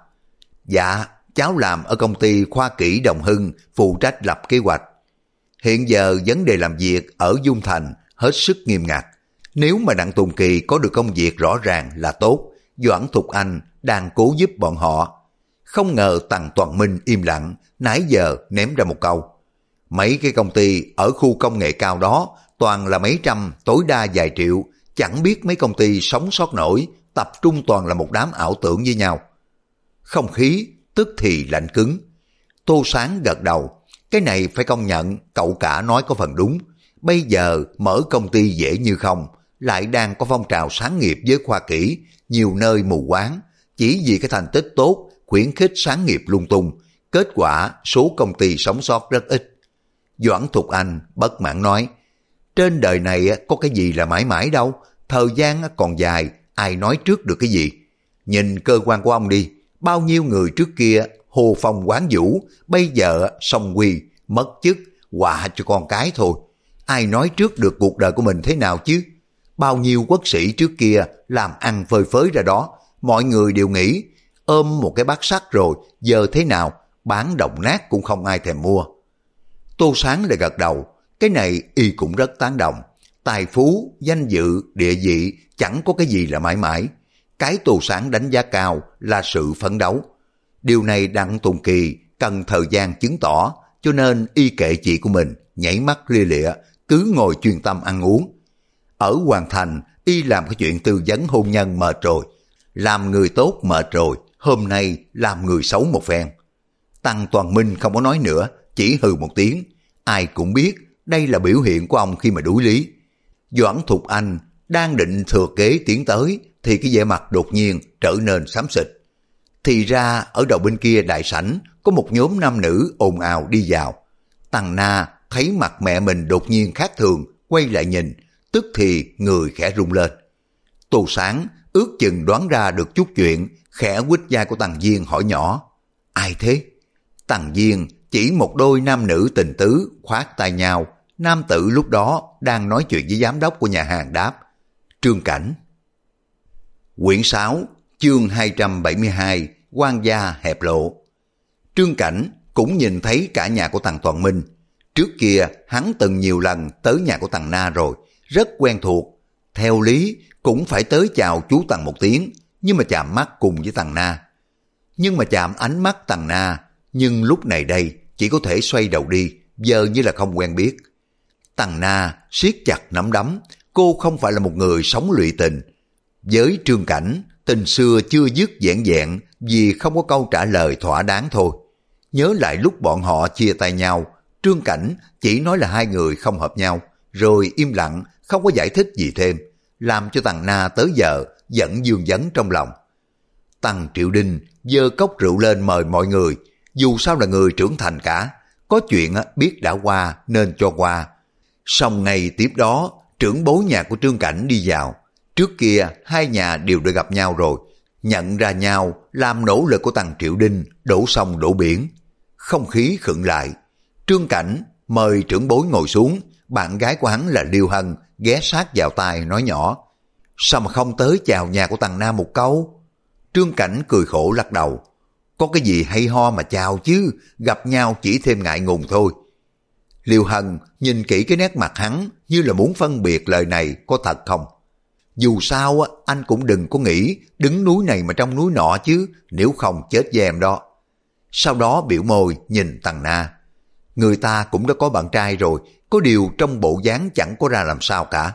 Dạ, cháu làm ở công ty Khoa Kỹ Đồng Hưng, phụ trách lập kế hoạch. Hiện giờ vấn đề làm việc ở Dung Thành hết sức nghiêm ngặt. Nếu mà Đặng Tùng Kỳ có được công việc rõ ràng là tốt, Doãn Thục Anh đang cố giúp bọn họ. Không ngờ Tằng Toàn Minh im lặng, nãy giờ ném ra một câu. Mấy cái công ty ở khu công nghệ cao đó toàn là mấy trăm, tối đa vài triệu, chẳng biết mấy công ty sống sót nổi, tập trung toàn là một đám ảo tưởng với nhau. Không khí tức thì lạnh cứng. Tô Sáng gật đầu, cái này phải công nhận cậu cả nói có phần đúng. Bây giờ mở công ty dễ như không, lại đang có phong trào sáng nghiệp với khoa kỹ, nhiều nơi mù quáng, chỉ vì cái thành tích tốt, khuyến khích sáng nghiệp lung tung, kết quả số công ty sống sót rất ít. Doãn Thục Anh bất mãn nói, trên đời này có cái gì là mãi mãi đâu, thời gian còn dài, ai nói trước được cái gì. Nhìn cơ quan của ông đi, bao nhiêu người trước kia hồ phong quán vũ, bây giờ song quy, mất chức, họa cho con cái thôi. Ai nói trước được cuộc đời của mình thế nào chứ? Bao nhiêu quốc sĩ trước kia làm ăn phơi phới ra đó, mọi người đều nghĩ ôm một cái bát sắt rồi, giờ thế nào, bán đồng nát cũng không ai thèm mua. Tô Sáng lại gật đầu, cái này y cũng rất tán đồng. Tài phú, danh dự, địa vị chẳng có cái gì là mãi mãi. Cái Tô Sáng đánh giá cao là sự phấn đấu. Điều này Đặng Tùng Kỳ cần thời gian chứng tỏ, cho nên y kệ chị của mình, nhảy mắt lia lịa, cứ ngồi chuyên tâm ăn uống. Ở Hoàng Thành, y làm cái chuyện tư vấn hôn nhân mệt rồi, làm người tốt mệt rồi, hôm nay làm người xấu một phen. Tăng Toàn Minh không có nói nữa, chỉ hừ một tiếng. Ai cũng biết đây là biểu hiện của ông khi mà đuổi lý. Doãn Thục Anh đang định thừa kế tiến tới, thì cái vẻ mặt đột nhiên trở nên xám xịt. Thì ra ở đầu bên kia đại sảnh có một nhóm nam nữ ồn ào đi vào. Tằng Na thấy mặt mẹ mình đột nhiên khác thường, quay lại nhìn, tức thì người khẽ rung lên. Tô Sáng ước chừng đoán ra được chút chuyện, khẽ quýt vai của Tằng Viên hỏi nhỏ, ai thế? Tằng Viên chỉ một đôi nam nữ tình tứ khoát tay nhau. Nam tử lúc đó đang nói chuyện với giám đốc của nhà hàng đáp, Trương Cảnh. Quyển 6, chương 272, Quan gia hẹp lộ. Trương Cảnh cũng nhìn thấy cả nhà của Tằng Toàn Minh. Trước kia hắn từng nhiều lần tới nhà của Tằng Na rồi, rất quen thuộc. Theo lý cũng phải tới chào chú Tằng một tiếng, nhưng mà chạm mắt cùng với Tằng Na. Nhưng mà chạm ánh mắt Tằng Na, nhưng lúc này đây chỉ có thể xoay đầu đi, giờ như là không quen biết. Tằng Na siết chặt nắm đấm, cô không phải là một người sống lụy tình. Với Trương Cảnh, tình xưa chưa dứt vẹn vẹn vì không có câu trả lời thỏa đáng thôi. Nhớ lại lúc bọn họ chia tay nhau, Trương Cảnh chỉ nói là hai người không hợp nhau, rồi im lặng, không có giải thích gì thêm, làm cho Tằng Na tới giờ vẫn vương vấn trong lòng. Tằng Triệu Đinh giơ cốc rượu lên mời mọi người, dù sao là người trưởng thành cả, có chuyện biết đã qua nên cho qua. Xong ngày tiếp đó, trưởng bối nhà của Trương Cảnh đi vào. Trước kia hai nhà đều đã gặp nhau rồi, nhận ra nhau làm nỗ lực của Tằng Triệu Đinh đổ sông đổ biển. Không khí khựng lại. Trương Cảnh mời trưởng bối ngồi xuống, bạn gái của hắn là Liêu Hân ghé sát vào tai nói nhỏ, sao mà không tới chào nhà của Tằng Na một câu? Trương Cảnh cười khổ lắc đầu, có cái gì hay ho mà chào chứ, gặp nhau chỉ thêm ngại ngùng thôi. Liêu Hân nhìn kỹ cái nét mặt hắn như là muốn phân biệt lời này có thật không. Dù sao anh cũng đừng có nghĩ đứng núi này mà trong núi nọ chứ, nếu không chết với em đó. Sau đó biểu môi nhìn Tằng Na. Người ta cũng đã có bạn trai rồi, có điều trong bộ dáng chẳng có ra làm sao cả.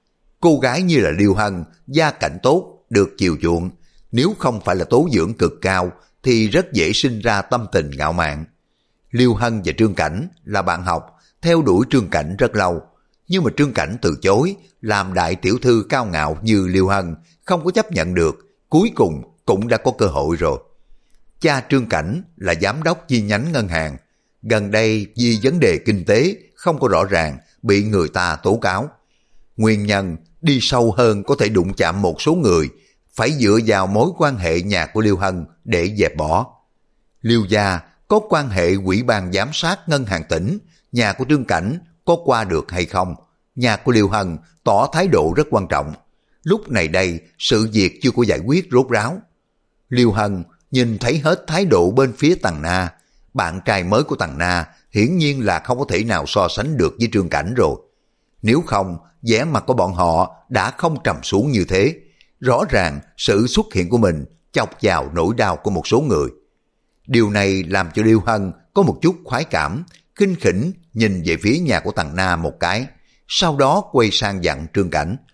Cô gái như là Liêu Hân, gia cảnh tốt, được chiều chuộng, nếu không phải là tố dưỡng cực cao thì rất dễ sinh ra tâm tình ngạo mạn. Liêu Hân và Trương Cảnh là bạn học, theo đuổi Trương Cảnh rất lâu, nhưng mà Trương Cảnh từ chối, làm đại tiểu thư cao ngạo như Liêu Hân không có chấp nhận được, cuối cùng cũng đã có cơ hội rồi. Cha Trương Cảnh là giám đốc chi nhánh ngân hàng, gần đây vì vấn đề kinh tế không có rõ ràng bị người ta tố cáo. Nguyên nhân đi sâu hơn có thể đụng chạm một số người, phải dựa vào mối quan hệ nhà của Liêu Hân để dẹp bỏ. Liêu gia có quan hệ ủy ban giám sát ngân hàng tỉnh, nhà của Trương Cảnh có qua được hay không, nhà của Liêu Hân tỏ thái độ rất quan trọng. Lúc này đây sự việc chưa có giải quyết rốt ráo. Liêu Hân nhìn thấy hết thái độ bên phía Tằng Na, bạn trai mới của Tằng Na hiển nhiên là không có thể nào so sánh được với Trương Cảnh rồi. Nếu không, vẻ mặt của bọn họ đã không trầm xuống như thế. Rõ ràng sự xuất hiện của mình chọc vào nỗi đau của một số người. Điều này làm cho Liêu Hân có một chút khoái cảm, khinh khỉnh nhìn về phía nhà của Tằng Na một cái, sau đó quay sang dặn Trương Cảnh.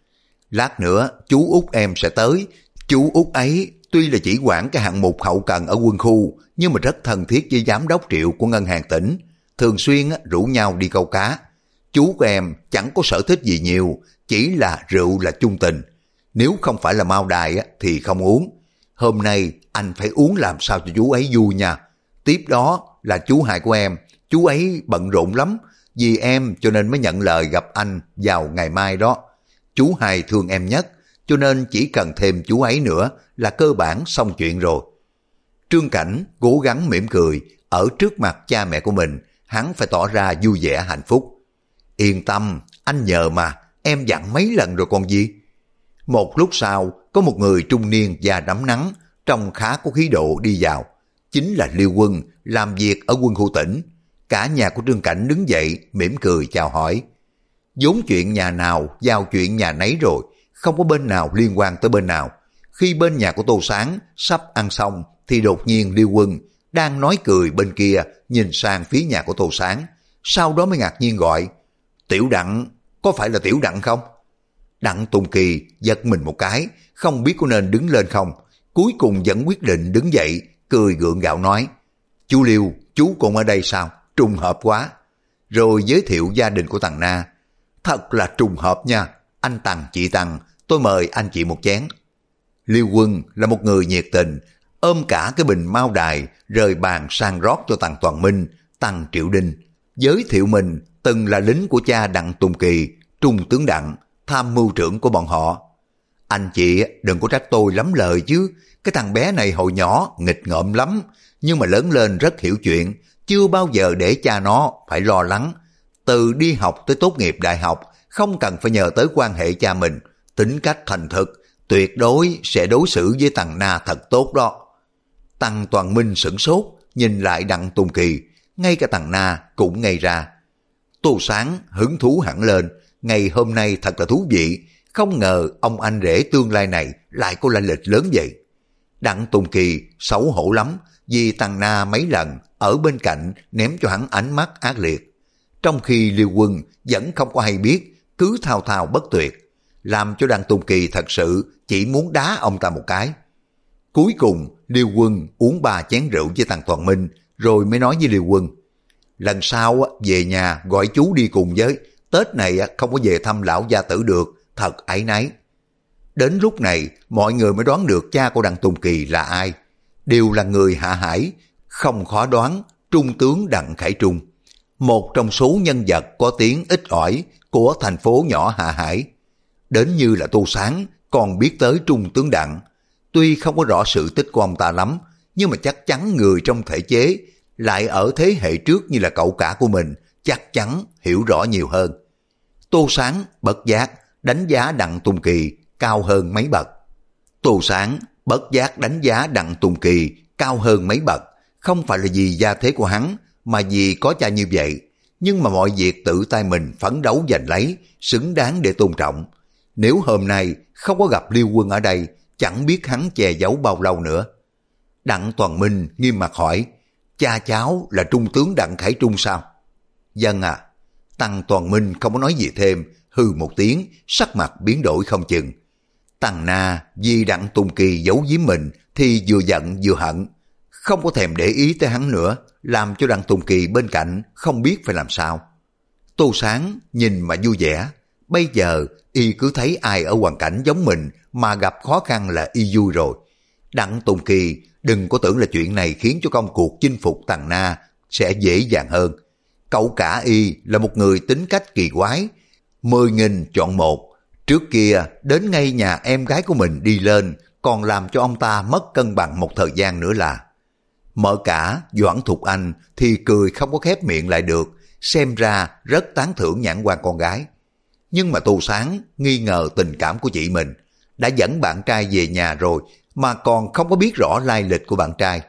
Lát nữa chú út em sẽ tới. Chú út ấy tuy là chỉ quản cái hạng mục hậu cần ở quân khu, nhưng mà rất thân thiết với giám đốc Triệu của ngân hàng tỉnh, thường xuyên rủ nhau đi câu cá. Chú của em chẳng có sở thích gì nhiều, chỉ là rượu là chung tình. Nếu không phải là Mao Đài thì không uống. Hôm nay anh phải uống làm sao cho chú ấy vui nha. Tiếp đó là chú hai của em, chú ấy bận rộn lắm, vì em cho nên mới nhận lời gặp anh vào ngày mai đó. Chú hai thương em nhất, cho nên chỉ cần thêm chú ấy nữa là cơ bản xong chuyện rồi. Trương Cảnh cố gắng mỉm cười, ở trước mặt cha mẹ của mình, hắn phải tỏ ra vui vẻ hạnh phúc. Yên tâm, anh nhờ mà, em dặn mấy lần rồi còn gì. Một lúc sau, có một người trung niên da đẫm nắng, trông khá có khí độ đi vào. Chính là Liêu Quân, làm việc ở quân khu tỉnh. Cả nhà của Trương Cảnh đứng dậy, mỉm cười chào hỏi. Vốn chuyện nhà nào, giao chuyện nhà nấy rồi, không có bên nào liên quan tới bên nào. Khi bên nhà của Tô Sáng sắp ăn xong, thì đột nhiên Liêu Quân đang nói cười bên kia, nhìn sang phía nhà của Tô Sáng, sau đó mới ngạc nhiên gọi, Tiểu Đặng, có phải là Tiểu Đặng không? Đặng Tùng Kỳ giật mình một cái, không biết có nên đứng lên không, cuối cùng vẫn quyết định đứng dậy, cười gượng gạo nói, chú Liêu, chú còn ở đây sao? Trùng hợp quá. Rồi giới thiệu gia đình của thằng Na. Thật là trùng hợp nha, anh Tằng, chị Tằng, tôi mời anh chị một chén. Liêu Quân là một người nhiệt tình, ôm cả cái bình Mao Đài rời bàn sang rót cho Tằng Toàn Minh, Tằng Triệu Đinh, giới thiệu mình từng là lính của cha Đặng Tùng Kỳ, trung tướng Đặng, tham mưu trưởng của bọn họ. Anh chị đừng có trách tôi lắm lời chứ, cái thằng bé này hồi nhỏ nghịch ngợm lắm, nhưng mà lớn lên rất hiểu chuyện, chưa bao giờ để cha nó phải lo lắng. Từ đi học tới tốt nghiệp đại học, không cần phải nhờ tới quan hệ cha mình, tính cách thành thực, tuyệt đối sẽ đối xử với thằng Na thật tốt đó. Tằng Toàn Minh sửng sốt, nhìn lại Đặng Tùng Kỳ, ngay cả thằng Na cũng ngây ra. Tô Sáng hứng thú hẳn lên, ngày hôm nay thật là thú vị, không ngờ ông anh rể tương lai này lại có lai lịch lớn vậy. Đặng Tùng Kỳ xấu hổ lắm, vì thằng Na mấy lần ở bên cạnh ném cho hắn ánh mắt ác liệt. Trong khi Liêu Quân vẫn không có hay biết, cứ thao thao bất tuyệt, làm cho Đặng Tùng Kỳ thật sự chỉ muốn đá ông ta một cái. Cuối cùng Liêu Quân uống 3 chén rượu với thằng Toàn Minh, rồi mới nói với Liêu Quân, lần sau về nhà gọi chú đi cùng với, Tết này không có về thăm lão gia tử được, thật áy náy. Đến lúc này mọi người mới đoán được cha của Đặng Tùng Kỳ là ai, đều là người Hạ Hải, không khó đoán, Trung tướng Đặng Khải Trung, một trong số nhân vật có tiếng ít ỏi của thành phố nhỏ Hạ Hải. Đến như là Tô Sáng còn biết tới Trung tướng Đặng, tuy không có rõ sự tích của ông ta lắm, nhưng mà chắc chắn người trong thể chế lại ở thế hệ trước như là cậu cả của mình, chắc chắn hiểu rõ nhiều hơn. Tô Sáng bất giác đánh giá Đặng Tùng Kỳ cao hơn mấy bậc. Tô Sáng bất giác đánh giá Đặng Tùng Kỳ cao hơn mấy bậc, không phải là vì gia thế của hắn, mà vì có cha như vậy. Nhưng mà mọi việc tự tay mình phấn đấu giành lấy, xứng đáng để tôn trọng. Nếu hôm nay không có gặp Liêu Quân ở đây, chẳng biết hắn che giấu bao lâu nữa. Đặng Toàn Minh nghiêm mặt hỏi, cha cháu là Trung tướng Đặng Khải Trung sao? Vâng à. Tăng Toàn Minh không có nói gì thêm, hừ một tiếng, sắc mặt biến đổi không chừng. Tăng Na vì Đặng Tùng Kỳ giấu giếm mình thì vừa giận vừa hận, không có thèm để ý tới hắn nữa, làm cho Đặng Tùng Kỳ bên cạnh không biết phải làm sao. Tô Sáng nhìn mà vui vẻ, bây giờ y cứ thấy ai ở hoàn cảnh giống mình mà gặp khó khăn là y vui rồi. Đặng Tùng Kỳ đừng có tưởng là chuyện này khiến cho công cuộc chinh phục Tằng Na sẽ dễ dàng hơn. Cậu cả y là một người tính cách kỳ quái, 10.000 chọn một. Trước kia đến ngay nhà em gái của mình đi lên, còn làm cho ông ta mất cân bằng một thời gian nữa là. Mở cả Doãn Thục Anh thì cười không có khép miệng lại được, xem ra rất tán thưởng nhãn quan con gái. Nhưng mà Tô Sáng nghi ngờ tình cảm của chị mình, đã dẫn bạn trai về nhà rồi mà còn không có biết rõ lai lịch của bạn trai.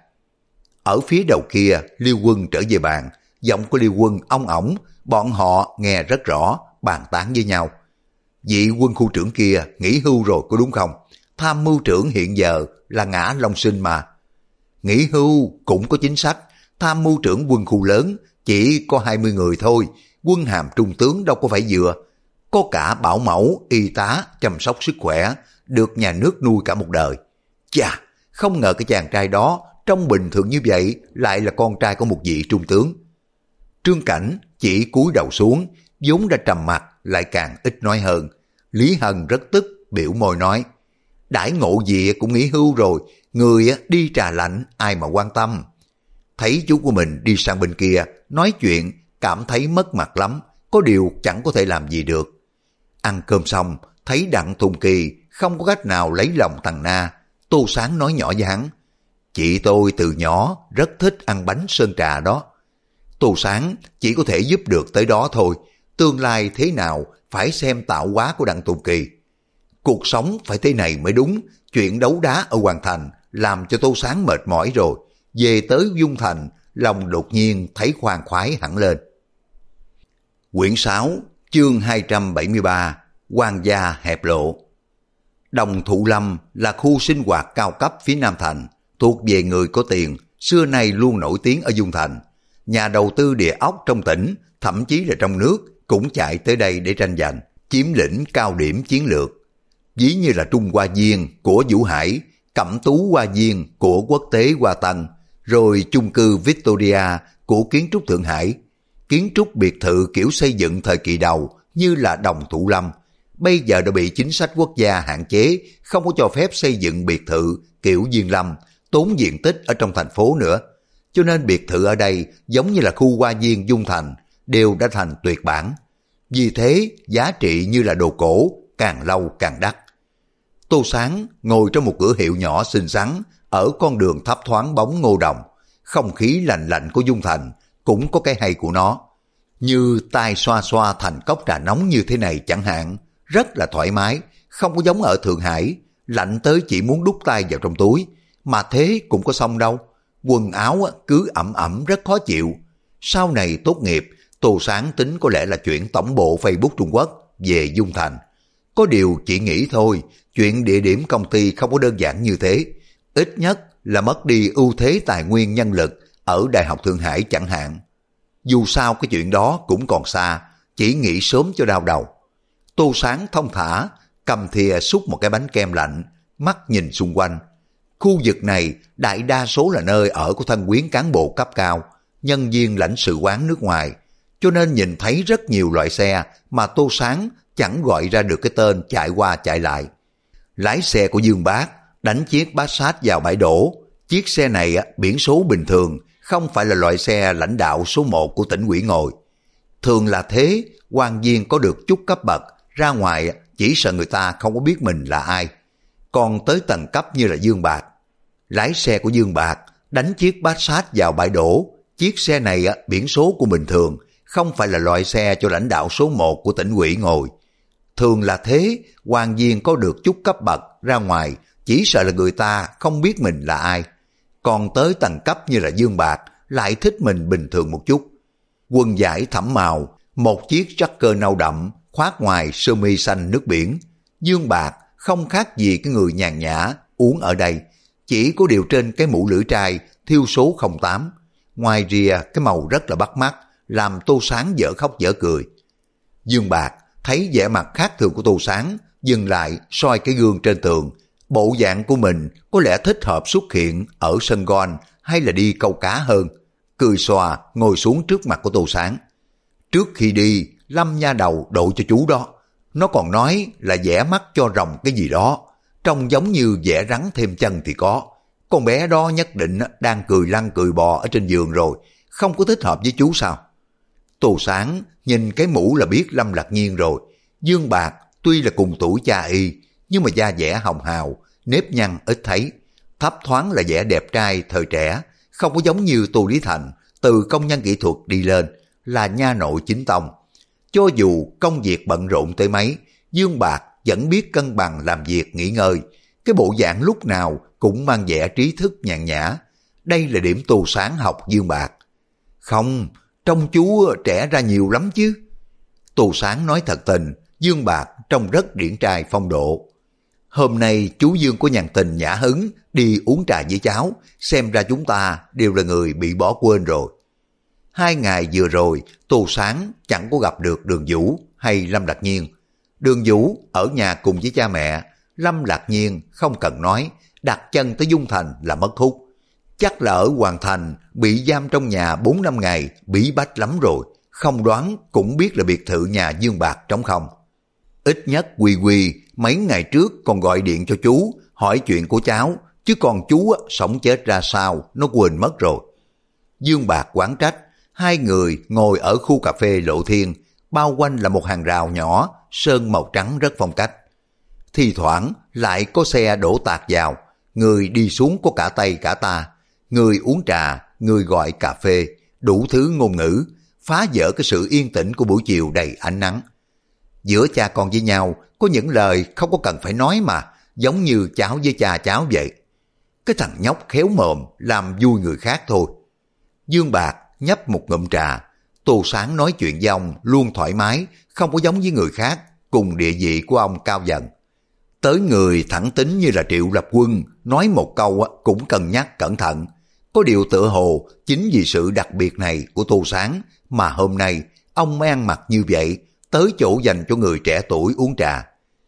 Ở phía đầu kia, Liêu Quân trở về bàn, giọng của Liêu Quân ong ổng, bọn họ nghe rất rõ, bàn tán với nhau. Vị quân khu trưởng kia nghỉ hưu rồi có đúng không? Tham mưu trưởng hiện giờ là Ngã Long Sinh mà. Nghỉ hưu cũng có chính sách, tham mưu trưởng quân khu lớn chỉ có 20 người thôi, quân hàm trung tướng đâu có phải vừa. có cả bảo mẫu, y tá, chăm sóc sức khỏe, được nhà nước nuôi cả một đời. Chà, không ngờ cái chàng trai đó trông bình thường như vậy lại là con trai của một vị trung tướng. Trương Cảnh chỉ cúi đầu xuống, vốn đã trầm mặt lại càng ít nói hơn. Lý Hân rất tức, biểu môi nói, đãi ngộ gì cũng nghỉ hưu rồi, người đi trà lạnh ai mà quan tâm. Thấy chú của mình đi sang bên kia, nói chuyện, cảm thấy mất mặt lắm, có điều chẳng có thể làm gì được. Ăn cơm xong, thấy Đặng Tùng Kỳ không có cách nào lấy lòng thằng Na, Tô Sáng nói nhỏ với hắn, chị tôi từ nhỏ rất thích ăn bánh sơn trà đó. Tô Sáng chỉ có thể giúp được tới đó thôi, tương lai thế nào phải xem tạo hóa của Đặng Tùng Kỳ. Cuộc sống phải thế này mới đúng, chuyện đấu đá ở Hoàng Thành làm cho Tô Sáng mệt mỏi rồi, về tới Dung Thành, lòng đột nhiên thấy khoan khoái hẳn lên. Quyển 6, chương 273, Quan gia hẹp lộ. Đồng Thụ Lâm là khu sinh hoạt cao cấp phía Nam Thành, thuộc về người có tiền, xưa nay luôn nổi tiếng ở Dung Thành. Nhà đầu tư địa ốc trong tỉnh, thậm chí là trong nước, cũng chạy tới đây để tranh giành, chiếm lĩnh cao điểm chiến lược. Ví như là Trung Hoa Viên của Vũ Hải, Cẩm Tú Hoa Viên của Quốc tế Hoa Tân, rồi chung cư Victoria của kiến trúc Thượng Hải. Kiến trúc biệt thự kiểu xây dựng thời kỳ đầu như là Đồng Thụ Lâm, bây giờ đã bị chính sách quốc gia hạn chế, không có cho phép xây dựng biệt thự kiểu Viên Lâm, tốn diện tích ở trong thành phố nữa. Cho nên biệt thự ở đây giống như là khu hoa viên Dung Thành, đều đã thành tuyệt bản. Vì thế giá trị như là đồ cổ, càng lâu càng đắt. Tô Sáng ngồi trong một cửa hiệu nhỏ xinh xắn ở con đường thấp thoáng bóng ngô đồng. Không khí lạnh lạnh của Dung Thành cũng có cái hay của nó. Như tay xoa xoa thành cốc trà nóng như thế này chẳng hạn, rất là thoải mái, không có giống ở Thượng Hải, lạnh tới chỉ muốn đút tay vào trong túi, mà thế cũng có xong đâu. Quần áo cứ ẩm ẩm rất khó chịu. Sau này tốt nghiệp, Tô Sáng tính có lẽ là chuyển tổng bộ Facebook Trung Quốc về Dung Thành. Có điều chỉ nghĩ thôi, chuyện địa điểm công ty không có đơn giản như thế. Ít nhất là mất đi ưu thế tài nguyên nhân lực ở Đại học Thượng Hải chẳng hạn. Dù sao cái chuyện đó cũng còn xa, chỉ nghĩ sớm cho đau đầu. Tô Sáng thông thả, cầm thìa xúc một cái bánh kem lạnh, mắt nhìn xung quanh. Khu vực này đại đa số là nơi ở của thân quyến cán bộ cấp cao, nhân viên lãnh sự quán nước ngoài, cho nên nhìn thấy rất nhiều loại xe mà Tô Sáng chẳng gọi ra được cái tên chạy qua chạy lại. Lái xe của Dương Bác đánh chiếc Passat vào bãi đổ. Chiếc xe này biển số bình thường, không phải là loại xe lãnh đạo số 1 của tỉnh ủy ngồi. Thường là thế, quan viên có được chút cấp bậc, ra ngoài chỉ sợ người ta không có biết mình là ai. Còn tới tầng cấp như là Dương Bạc, lái xe của Dương Bạc đánh chiếc Passat vào bãi đổ. Chiếc xe này biển số của bình thường, không phải là loại xe cho lãnh đạo số 1 của tỉnh ủy ngồi. Thường là thế, quan viên có được chút cấp bậc, ra ngoài chỉ sợ là người ta không biết mình là ai. Còn tới tầng cấp như là Dương Bạc lại thích mình bình thường một chút. Quần vải thẫm màu, một chiếc tracker nâu đậm, khoác ngoài sơ mi xanh nước biển. Dương Bạc không khác gì cái người nhàn nhã uống ở đây, chỉ có điều trên cái mũ lưỡi trai thiêu số 08. Ngoài rìa cái màu rất là bắt mắt, làm Tô Sáng dở khóc dở cười. Dương Bạc thấy vẻ mặt khác thường của Tô Sáng, dừng lại soi cái gương trên tường. Bộ dạng của mình có lẽ thích hợp xuất hiện ở sân golf hay là đi câu cá hơn. Cười xòa ngồi xuống trước mặt của Tô Sáng. Trước khi đi, Lâm nha đầu độ cho chú đó. Nó còn nói là vẽ mắt cho rồng cái gì đó, trông giống như vẽ rắn thêm chân thì có. Con bé đó nhất định đang cười lăn cười bò ở trên giường rồi, không có thích hợp với chú sao? Tô Sáng nhìn cái mũ là biết Lâm Lạc Nhiên rồi. Dương Bạc tuy là cùng tuổi cha y, nhưng mà da dẻ hồng hào, nếp nhăn ít thấy, thấp thoáng là vẻ đẹp trai thời trẻ, không có giống như Tô Lý Thành từ công nhân kỹ thuật đi lên, là nha nội chính tông. Cho dù công việc bận rộn tới mấy, Dương Bạc vẫn biết cân bằng làm việc nghỉ ngơi, cái bộ dạng lúc nào cũng mang vẻ trí thức nhàn nhã. Đây là điểm Tô Sáng học Dương Bạc. Không, trông chú trẻ ra nhiều lắm chứ. Tô Sáng nói thật tình, Dương Bạc trông rất điển trai phong độ. Hôm nay chú Dương có nhàn tình nhã hứng đi uống trà với cháu, xem ra chúng ta đều là người bị bỏ quên rồi. 2 ngày vừa rồi, Tô Sáng chẳng có gặp được Đường Vũ hay Lâm Lạc Nhiên. Đường Vũ ở nhà cùng với cha mẹ, Lâm Lạc Nhiên không cần nói, đặt chân tới Dung Thành là mất hút. Chắc là ở Hoàng Thành bị giam trong nhà 4 năm ngày, bí bách lắm rồi, không đoán cũng biết là biệt thự nhà Dương Bạc trống không. Ít nhất Quy Quy mấy ngày trước còn gọi điện cho chú, hỏi chuyện của cháu, chứ còn chú sống chết ra sao, nó quên mất rồi. Dương Bạc oán trách, hai người ngồi ở khu cà phê Lộ Thiên, bao quanh là một hàng rào nhỏ, sơn màu trắng rất phong cách. Thì thoảng lại có xe đổ tạt vào, người đi xuống có cả Tây cả ta, người uống trà, người gọi cà phê, đủ thứ ngôn ngữ, phá vỡ cái sự yên tĩnh của buổi chiều đầy ánh nắng. Giữa cha con với nhau có những lời không có cần phải nói mà, giống như cháu với cha cháu vậy. Cái thằng nhóc khéo mồm làm vui người khác thôi. Dương Bạc nhấp một ngụm trà, Tô Sáng nói chuyện với ông luôn thoải mái, không có giống với người khác, cùng địa vị của ông cao dần. Tới người thẳng tính như là Triệu Lập Quân, nói một câu cũng cân nhắc cẩn thận. Có điều tựa hồ chính vì sự đặc biệt này của Tô Sáng mà hôm nay ông mới ăn mặc như vậy, tới chỗ dành cho người trẻ tuổi uống trà.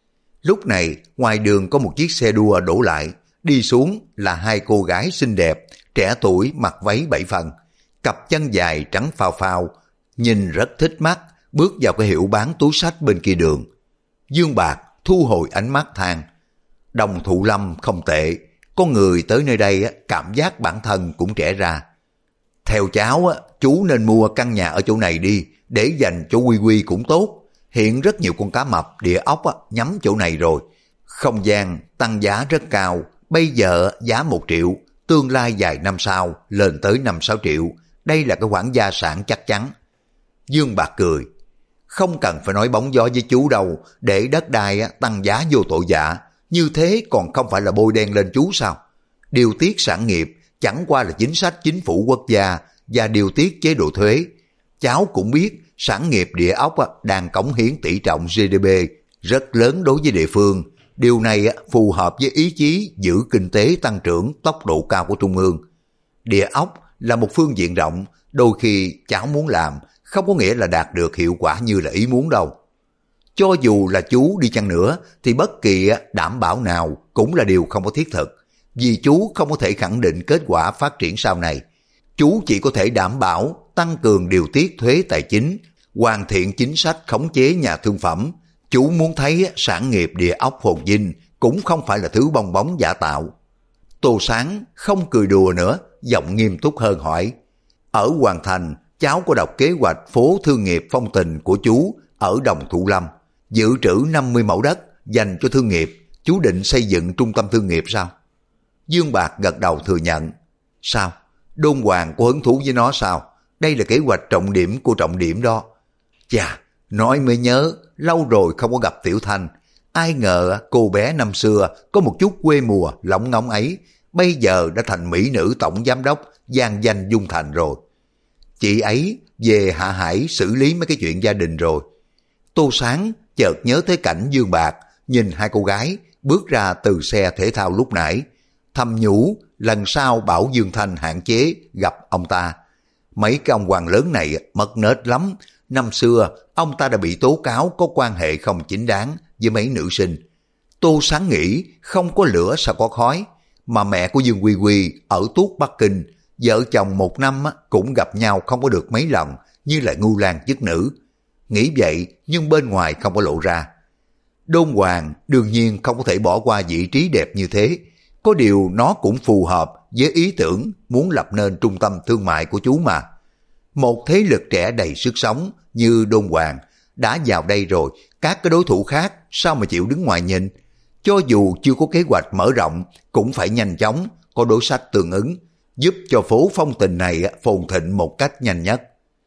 Lúc này ngoài đường có một chiếc xe đua đổ lại, đi xuống là hai cô gái xinh đẹp, trẻ tuổi mặc váy 7 phần, cặp chân dài trắng phao phao, nhìn rất thích mắt, bước vào cái hiệu bán túi xách bên kia đường. Dương Bạc thu hồi ánh mắt than, Đồng Thụ Lâm không tệ, có người tới nơi đây cảm giác bản thân cũng trẻ ra. Theo cháu chú nên mua căn nhà ở chỗ này đi, để dành cho Quy Quy cũng tốt. Hiện rất nhiều con cá mập, địa ốc nhắm chỗ này rồi. Không gian tăng giá rất cao, bây giờ giá 1 triệu, tương lai vài năm sau lên tới 5-6 triệu. Đây là cái khoản gia sản chắc chắn. Dương Bạc cười, không cần phải nói bóng gió với chú đâu, để đất đai tăng giá vô tội vạ, như thế còn không phải là bôi đen lên chú sao? Điều tiết sản nghiệp chẳng qua là chính sách chính phủ quốc gia và điều tiết chế độ thuế. Cháu cũng biết sản nghiệp địa ốc đang cống hiến tỷ trọng GDP rất lớn đối với địa phương. Điều này phù hợp với ý chí giữ kinh tế tăng trưởng tốc độ cao của Trung ương. Địa ốc là một phương diện rộng, đôi khi cháu muốn làm không có nghĩa là đạt được hiệu quả như là ý muốn đâu. Cho dù là chú đi chăng nữa thì bất kỳ đảm bảo nào cũng là điều không có thiết thực, vì chú không có thể khẳng định kết quả phát triển sau này. Chú chỉ có thể đảm bảo tăng cường điều tiết thuế tài chính, hoàn thiện chính sách khống chế nhà thương phẩm. Chú muốn thấy sản nghiệp địa ốc phồn vinh cũng không phải là thứ bong bóng giả tạo. Tô Sáng không cười đùa nữa, giọng nghiêm túc hơn hỏi, ở Hoàng Thành cháu có đọc kế hoạch phố thương nghiệp phong tình của chú ở Đồng Thụ Lâm, dự trữ 50 mẫu đất dành cho thương nghiệp, chú định xây dựng trung tâm thương nghiệp sao? Dương Bạc gật đầu thừa nhận. Sao? Đôn Hoàng có hứng thú với nó sao? Đây là kế hoạch trọng điểm của trọng điểm đó. Chà, nói mới nhớ, lâu rồi không có gặp Tiểu Thanh. Ai ngờ cô bé năm xưa có một chút quê mùa lỏng ngóng ấy, bây giờ đã thành mỹ nữ tổng giám đốc vang danh Dung Thành rồi. Chị ấy về Hạ Hải xử lý mấy cái chuyện gia đình rồi. Tô Sáng chợt nhớ tới cảnh Dương Bạc nhìn hai cô gái bước ra từ xe thể thao lúc nãy, thầm nhủ lần sau bảo Dương Thanh hạn chế gặp ông ta. Mấy cái ông hoàng lớn này mất nết lắm. Năm xưa ông ta đã bị tố cáo có quan hệ không chính đáng với mấy nữ sinh. Tô Sáng nghĩ không có lửa sao có khói, mà mẹ của Dương Quy Quy ở tuốt Bắc Kinh, vợ chồng một năm cũng gặp nhau không có được mấy lần, như là ngu lan chức nữ. Nghĩ vậy nhưng bên ngoài không có lộ ra. Đôn Hoàng đương nhiên không có thể bỏ qua vị trí đẹp như thế, có điều nó cũng phù hợp với ý tưởng muốn lập nên trung tâm thương mại của chú mà. Một thế lực trẻ đầy sức sống như Đôn Hoàng đã vào đây rồi, các cái đối thủ khác sao mà chịu đứng ngoài nhìn. Cho dù chưa có kế hoạch mở rộng cũng phải nhanh chóng có đối sách tương ứng, giúp cho phố phong tình này phồn thịnh một cách nhanh nhất.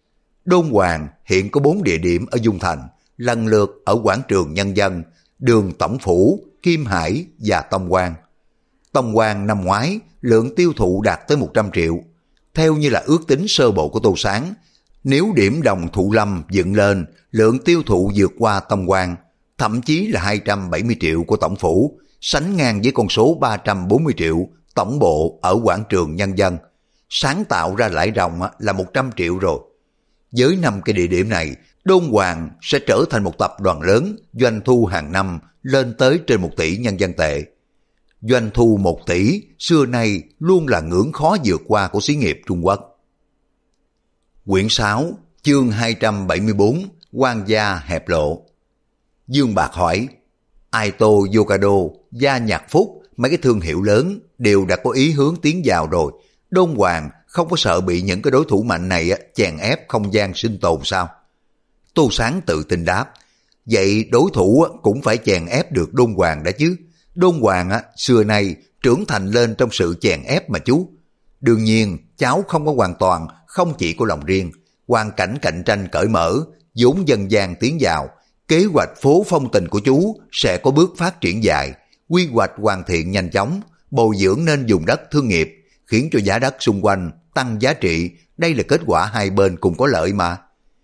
Đôn Hoàng hiện có 4 địa điểm ở Dung Thành, lần lượt ở quảng trường Nhân dân, đường Tổng phủ, Kim Hải và Tông Quang. Tông Quang năm ngoái lượng tiêu thụ đạt tới 100 triệu. Theo như là ước tính sơ bộ của Tô Sáng, nếu điểm Đồng Thụ Lâm dựng lên, lượng tiêu thụ vượt qua Tông Quang, thậm chí là 270 triệu của Tổng phủ, sánh ngang với con số 340 triệu tổng bộ ở quảng trường Nhân dân. Sáng tạo ra lãi ròng là 100 triệu rồi. Với 5 cái địa điểm này, Đôn Hoàng sẽ trở thành một tập đoàn lớn, doanh thu hàng năm lên tới trên 1 tỷ nhân dân tệ. Doanh thu 1 tỷ xưa nay luôn là ngưỡng khó vượt qua của xí nghiệp Trung Quốc. Quyển 6, chương 274, Quan gia hẹp lộ. Dương Bạc hỏi, Aito Yokado, Gia Nhạc Phúc, mấy cái thương hiệu lớn đều đã có ý hướng tiến vào rồi. Đôn Hoàng không có sợ bị những cái đối thủ mạnh này chèn ép không gian sinh tồn sao? Tô Sáng tự tin đáp, vậy đối thủ cũng phải chèn ép được Đôn Hoàng đã chứ. Đôn Hoàng xưa nay trưởng thành lên trong sự chèn ép mà chú. Đương nhiên cháu không có hoàn toàn không chỉ có lòng riêng, hoàn cảnh cạnh tranh cởi mở, vốn dân gian tiến vào, kế hoạch phố phong tình của chú sẽ có bước phát triển dài, quy hoạch hoàn thiện nhanh chóng, bồi dưỡng nên vùng đất thương nghiệp, khiến cho giá đất xung quanh tăng giá trị, đây là kết quả hai bên cùng có lợi mà.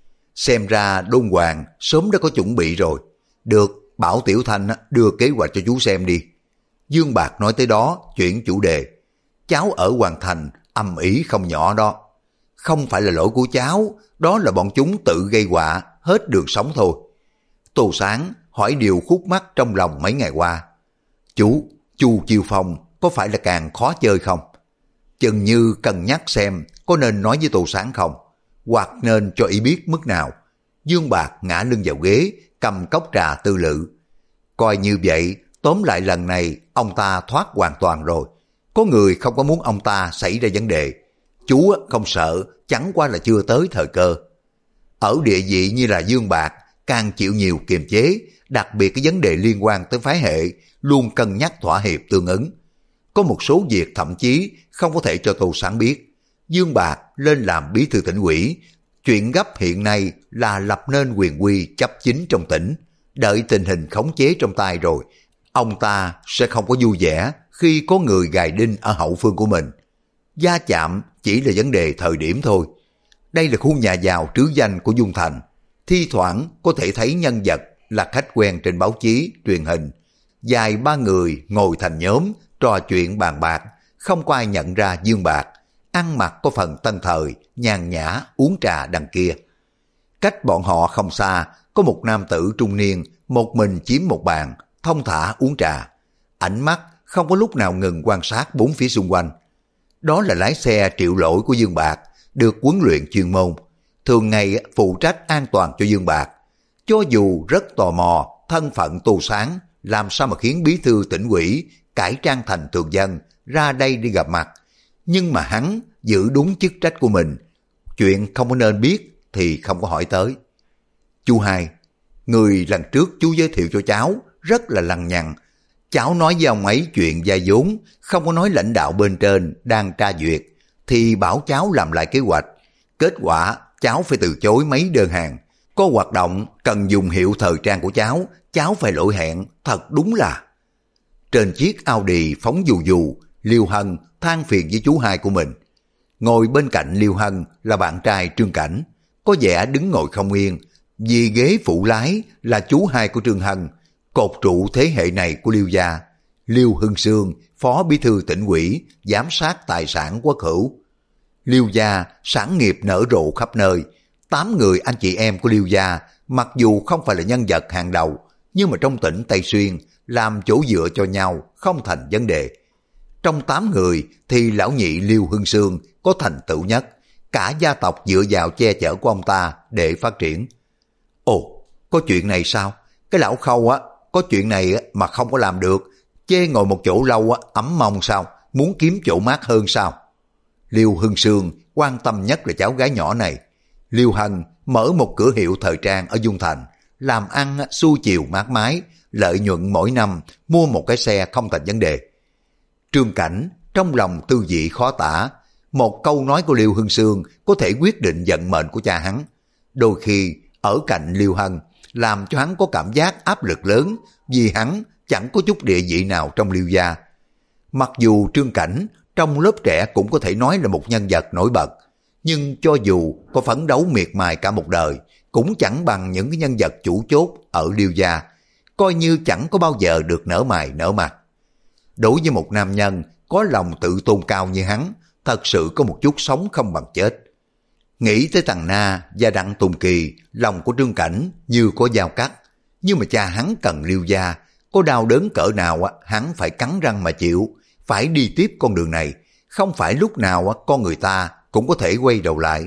Xem ra Đôn Hoàng sớm đã có chuẩn bị rồi. Được, bảo Tiểu Thanh đưa kế hoạch cho chú xem đi. Dương Bạc nói tới đó, chuyển chủ đề. Cháu ở Hoàng Thành âm ý không nhỏ đó. Không phải là lỗi của cháu, đó là bọn chúng tự gây họa, hết đường sống thôi. Tô Sáng hỏi điều khúc mắc trong lòng mấy ngày qua. Chú, Chu Chiêu Phong có phải là càng khó chơi không? Chừng như cân nhắc xem có nên nói với Tô Sáng không, hoặc nên cho ý biết mức nào. Dương Bạc ngã lưng vào ghế, cầm cốc trà tư lự. Coi như vậy, tóm lại lần này ông ta thoát hoàn toàn rồi. Có người không có muốn ông ta xảy ra vấn đề. Chú không sợ, chẳng qua là chưa tới thời cơ. Ở địa vị như là Dương Bạc, càng chịu nhiều kiềm chế, đặc biệt cái vấn đề liên quan tới phái hệ, luôn cân nhắc thỏa hiệp tương ứng. Có một số việc thậm chí không có thể cho Tô Sáng biết. Dương Bạc lên làm bí thư tỉnh ủy, chuyện gấp hiện nay là lập nên quyền quy chấp chính trong tỉnh. Đợi tình hình khống chế trong tay rồi, ông ta sẽ không có vui vẻ khi có người gài đinh ở hậu phương của mình. Va chạm chỉ là vấn đề thời điểm thôi. Đây là khu nhà giàu trứ danh của Dung Thành. Thi thoảng có thể thấy nhân vật là khách quen trên báo chí, truyền hình. Vài ba người ngồi thành nhóm, trò chuyện bàn bạc, không có ai nhận ra Dương Bạc. Ăn mặc có phần tân thời, nhàn nhã uống trà đằng kia. Cách bọn họ không xa, có một nam tử trung niên, một mình chiếm một bàn, thong thả uống trà. Ánh mắt không có lúc nào ngừng quan sát bốn phía xung quanh. Đó là lái xe Triệu Lỗi của Dương Bạc, được huấn luyện chuyên môn. Thường ngày phụ trách an toàn cho Dương Bạc. Cho dù rất tò mò thân phận Tô Sáng, làm sao mà khiến bí thư tỉnh ủy cải trang thành thường dân ra đây đi gặp mặt. Nhưng mà hắn giữ đúng chức trách của mình. Chuyện không có nên biết thì không có hỏi tới. Chú Hai, người lần trước chú giới thiệu cho cháu rất là lằng nhằng. Cháu nói với ông ấy chuyện vay vốn, không có nói lãnh đạo bên trên đang tra duyệt, thì bảo cháu làm lại kế hoạch. Kết quả cháu phải từ chối mấy đơn hàng. Có hoạt động cần dùng hiệu thời trang của cháu phải lỗi hẹn, thật đúng là. Trên chiếc Audi phóng dù dù, Liêu Hân than phiền với chú Hai của mình. Ngồi bên cạnh Liêu Hân là bạn trai Trương Cảnh, có vẻ đứng ngồi không yên, vì ghế phụ lái là chú Hai của Trương Hân, cột trụ thế hệ này của Liêu gia. Liêu Hưng Sương, phó bí thư tỉnh ủy, giám sát tài sản quốc hữu. Liêu gia sản nghiệp nở rộ khắp nơi. 8 người anh chị em của Liêu gia, mặc dù không phải là nhân vật hàng đầu, nhưng mà trong tỉnh Tây Xuyên, làm chỗ dựa cho nhau không thành vấn đề. Trong 8 người thì lão nhị Liêu Hưng Sương có thành tựu nhất, cả gia tộc dựa vào che chở của ông ta để phát triển. Ồ, có chuyện này sao? Cái lão Khâu có chuyện này mà không có làm được, chê ngồi một chỗ lâu ấm mông sao, muốn kiếm chỗ mát hơn sao? Liêu Hưng Sương quan tâm nhất là cháu gái nhỏ này. Liêu Hân mở một cửa hiệu thời trang ở Dung Thành, làm ăn xuôi chiều mát mái, lợi nhuận mỗi năm mua một cái xe không thành vấn đề. Trương Cảnh trong lòng tư vị khó tả, một câu nói của Liêu Hưng Sương có thể quyết định vận mệnh của cha hắn. Đôi khi ở cạnh Liêu Hân làm cho hắn có cảm giác áp lực lớn, vì hắn chẳng có chút địa vị nào trong Liêu gia. Mặc dù Trương Cảnh trong lớp trẻ cũng có thể nói là một nhân vật nổi bật, nhưng cho dù có phấn đấu miệt mài cả một đời, cũng chẳng bằng những cái nhân vật chủ chốt ở Liêu gia, coi như chẳng có bao giờ được nở mày nở mặt. Đối với một nam nhân có lòng tự tôn cao như hắn, thật sự có một chút sống không bằng chết. Nghĩ tới Tằng Na và Đặng Tùng Kỳ, lòng của Trương Cảnh như có dao cắt. Nhưng mà cha hắn cần Liêu gia, có đau đớn cỡ nào hắn phải cắn răng mà chịu, phải đi tiếp con đường này, không phải lúc nào con người ta cũng có thể quay đầu lại.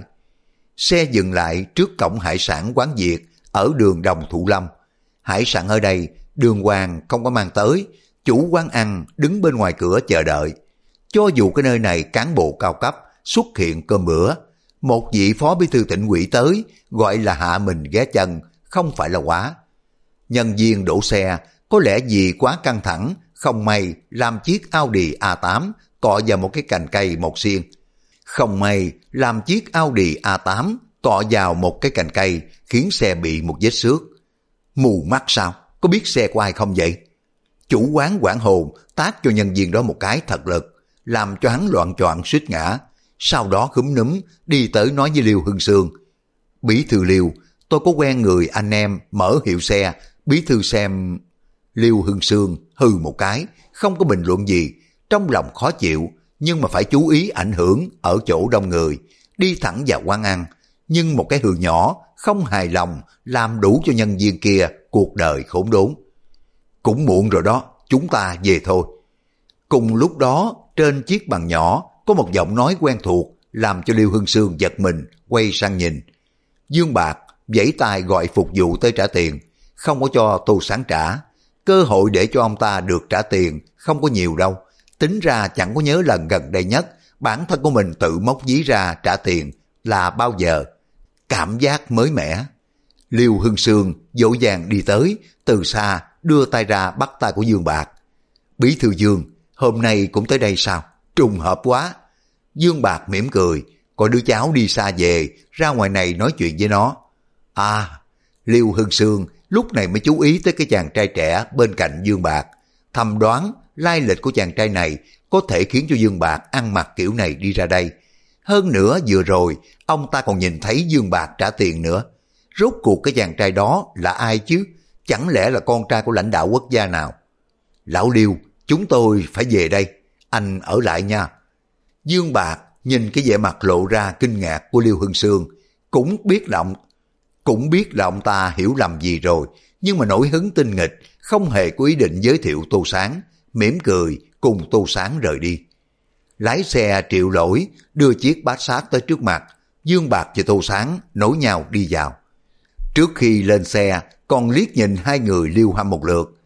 Xe dừng lại trước cổng hải sản quán Việt ở đường Đồng Thụ Lâm. Hải sản ở đây Đường Hoàng không có mang tới, chủ quán ăn đứng bên ngoài cửa chờ đợi. Cho dù cái nơi này cán bộ cao cấp xuất hiện cơm bữa, một vị phó bí thư tỉnh ủy tới gọi là hạ mình ghé chân, không phải là quá. Nhân viên đổ xe có lẽ vì quá căng thẳng, không may làm chiếc Audi A8 cọ vào một cái cành cây một xiên. Không may làm chiếc Audi A8 cọ vào một cái cành cây khiến xe bị một vết xước. Mù mắt sao? Có biết xe của ai không vậy? Chủ quán hoảng hồn tát cho nhân viên đó một cái thật lực, làm cho hắn loạn choạng suýt ngã. Sau đó khúm núm đi tới nói với Liêu Hưng Sương: Bí thư Liêu, tôi có quen người anh em mở hiệu xe, bí thư xem. Liêu Hưng Sương hừ một cái, không có bình luận gì, trong lòng khó chịu, nhưng mà phải chú ý ảnh hưởng ở chỗ đông người, đi thẳng vào quán ăn. Nhưng một cái hừ nhỏ không hài lòng làm đủ cho nhân viên kia cuộc đời khốn đốn. Cũng muộn rồi đó, chúng ta về thôi. Cùng lúc đó, trên chiếc bàn nhỏ có một giọng nói quen thuộc, làm cho Liêu Hưng Sương giật mình, quay sang nhìn. Dương Bạc vẫy tay gọi phục vụ tới trả tiền, không có cho Tô Sáng trả. Cơ hội để cho ông ta được trả tiền không có nhiều đâu. Tính ra chẳng có nhớ lần gần đây nhất bản thân của mình tự móc ví ra trả tiền là bao giờ. Cảm giác mới mẻ. Liêu Hưng Sương dỗ dàng đi tới, từ xa đưa tay ra bắt tay của Dương Bạc. Bí thư Dương, hôm nay cũng tới đây sao? Trùng hợp quá. Dương Bạc mỉm cười, coi đứa cháu đi xa về, ra ngoài này nói chuyện với nó. À, Liêu Hưng Sương lúc này mới chú ý tới cái chàng trai trẻ bên cạnh Dương Bạc, thầm đoán lai lịch của chàng trai này có thể khiến cho Dương Bạc ăn mặc kiểu này đi ra đây. Hơn nữa vừa rồi ông ta còn nhìn thấy Dương Bạc trả tiền nữa. Rốt cuộc cái chàng trai đó là ai chứ? Chẳng lẽ là con trai của lãnh đạo quốc gia nào? Lão Liêu, chúng tôi phải về đây, anh ở lại nha. Dương Bạc nhìn cái vẻ mặt lộ ra kinh ngạc của Liêu Hưng Sương, cũng biết là ông ta hiểu lầm gì rồi, nhưng mà nổi hứng tinh nghịch, không hề có ý định giới thiệu Tô Sáng, mỉm cười cùng Tô Sáng rời đi. Lái xe Triệu Lỗi đưa chiếc Passat tới trước mặt, Dương Bạc và Tô Sáng nối nhau đi vào. Trước khi lên xe còn liếc nhìn hai người Liêu Hăm một lượt.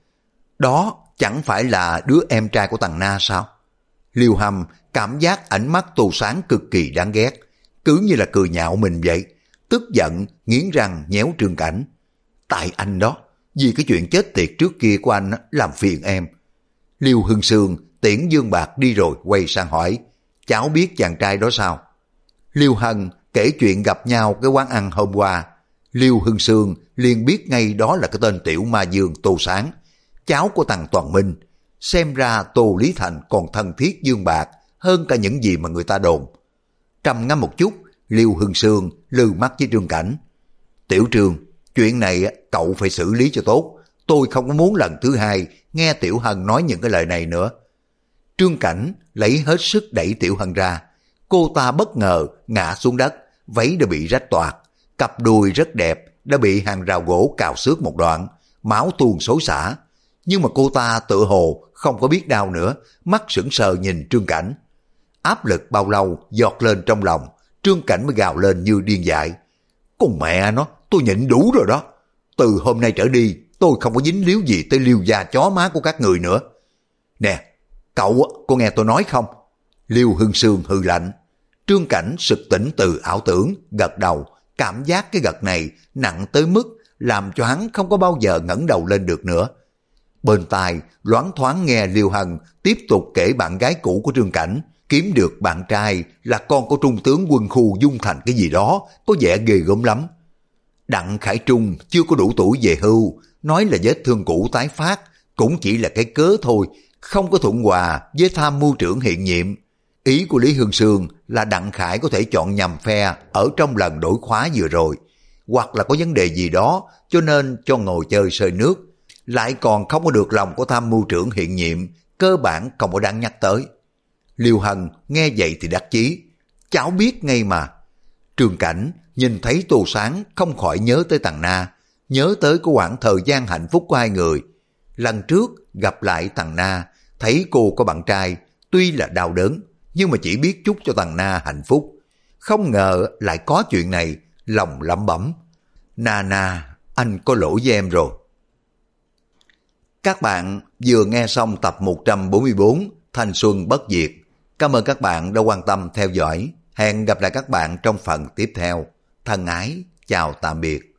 Đó chẳng phải là đứa em trai của thằng Na sao? Liêu Hăm cảm giác ánh mắt Tô Sáng cực kỳ đáng ghét, cứ như là cười nhạo mình vậy. Tức giận nghiến răng nhéo Trương Cảnh. Tại anh đó, vì cái chuyện chết tiệt trước kia của anh làm phiền em. Liêu Hưng Sương tiễn Dương Bạc đi rồi quay sang hỏi: Cháu biết chàng trai đó sao? Liêu Hân kể chuyện gặp nhau cái quán ăn hôm qua. Liêu Hưng Sương liền biết ngay đó là cái tên tiểu ma Dương Tô Sáng, cháu của thằng Toàn Minh. Xem ra Tô Lý Thành còn thân thiết Dương Bạc hơn cả những gì mà người ta đồn. Trầm ngâm một chút, Liêu Hưng Sương lừ mắt với Trương Cảnh. Tiểu Trương, chuyện này cậu phải xử lý cho tốt. Tôi không có muốn lần thứ hai nghe Tiểu Hân nói những cái lời này nữa. Trương Cảnh lấy hết sức đẩy Tiểu Hân ra. Cô ta bất ngờ ngã xuống đất, váy đã bị rách toạc, cặp đùi rất đẹp đã bị hàng rào gỗ cào xước một đoạn, máu tuôn xối xả. Nhưng mà cô ta tựa hồ không có biết đau nữa, mắt sững sờ nhìn Trương Cảnh. Áp lực bao lâu giọt lên trong lòng, Trương Cảnh mới gào lên như điên dại. Con mẹ nó, tôi nhịn đủ rồi đó. Từ hôm nay trở đi, tôi không có dính líu gì tới Liêu gia chó má của các người nữa. Nè, cậu có nghe tôi nói không? Liêu Hưng Sương hừ lạnh. Trương Cảnh sực tỉnh từ ảo tưởng, gật đầu. Cảm giác cái gật này nặng tới mức làm cho hắn không có bao giờ ngẩng đầu lên được nữa. Bên tai loáng thoáng nghe Liêu Hân tiếp tục kể bạn gái cũ của Trương Cảnh kiếm được bạn trai là con của trung tướng quân khu Dung Thành cái gì đó, có vẻ ghê gớm lắm. Đặng Khải Trung chưa có đủ tuổi về hưu, nói là vết thương cũ tái phát cũng chỉ là cái cớ thôi, không có thuận hòa với tham mưu trưởng hiện nhiệm. Ý của Lý Hương Sương là Đặng Khải có thể chọn nhầm phe ở trong lần đổi khóa vừa rồi, hoặc là có vấn đề gì đó cho nên cho ngồi chơi sơi nước, lại còn không có được lòng của tham mưu trưởng hiện nhiệm, cơ bản không có đáng nhắc tới. Liêu Hân nghe vậy thì đắc chí. Cháu biết ngay mà. Trương Cảnh nhìn thấy Tô Sáng không khỏi nhớ tới Tằng Na, nhớ tới cái quãng thời gian hạnh phúc của hai người. Lần trước gặp lại Tằng Na, thấy cô có bạn trai, tuy là đau đớn, nhưng mà chỉ biết chúc cho Tằng Na hạnh phúc. Không ngờ lại có chuyện này, lòng lẩm bẩm. Na, anh có lỗi với em rồi. Các bạn vừa nghe xong tập 144 Thanh Xuân Bất Diệt. Cảm ơn các bạn đã quan tâm theo dõi. Hẹn gặp lại các bạn trong phần tiếp theo. Thân ái, chào tạm biệt.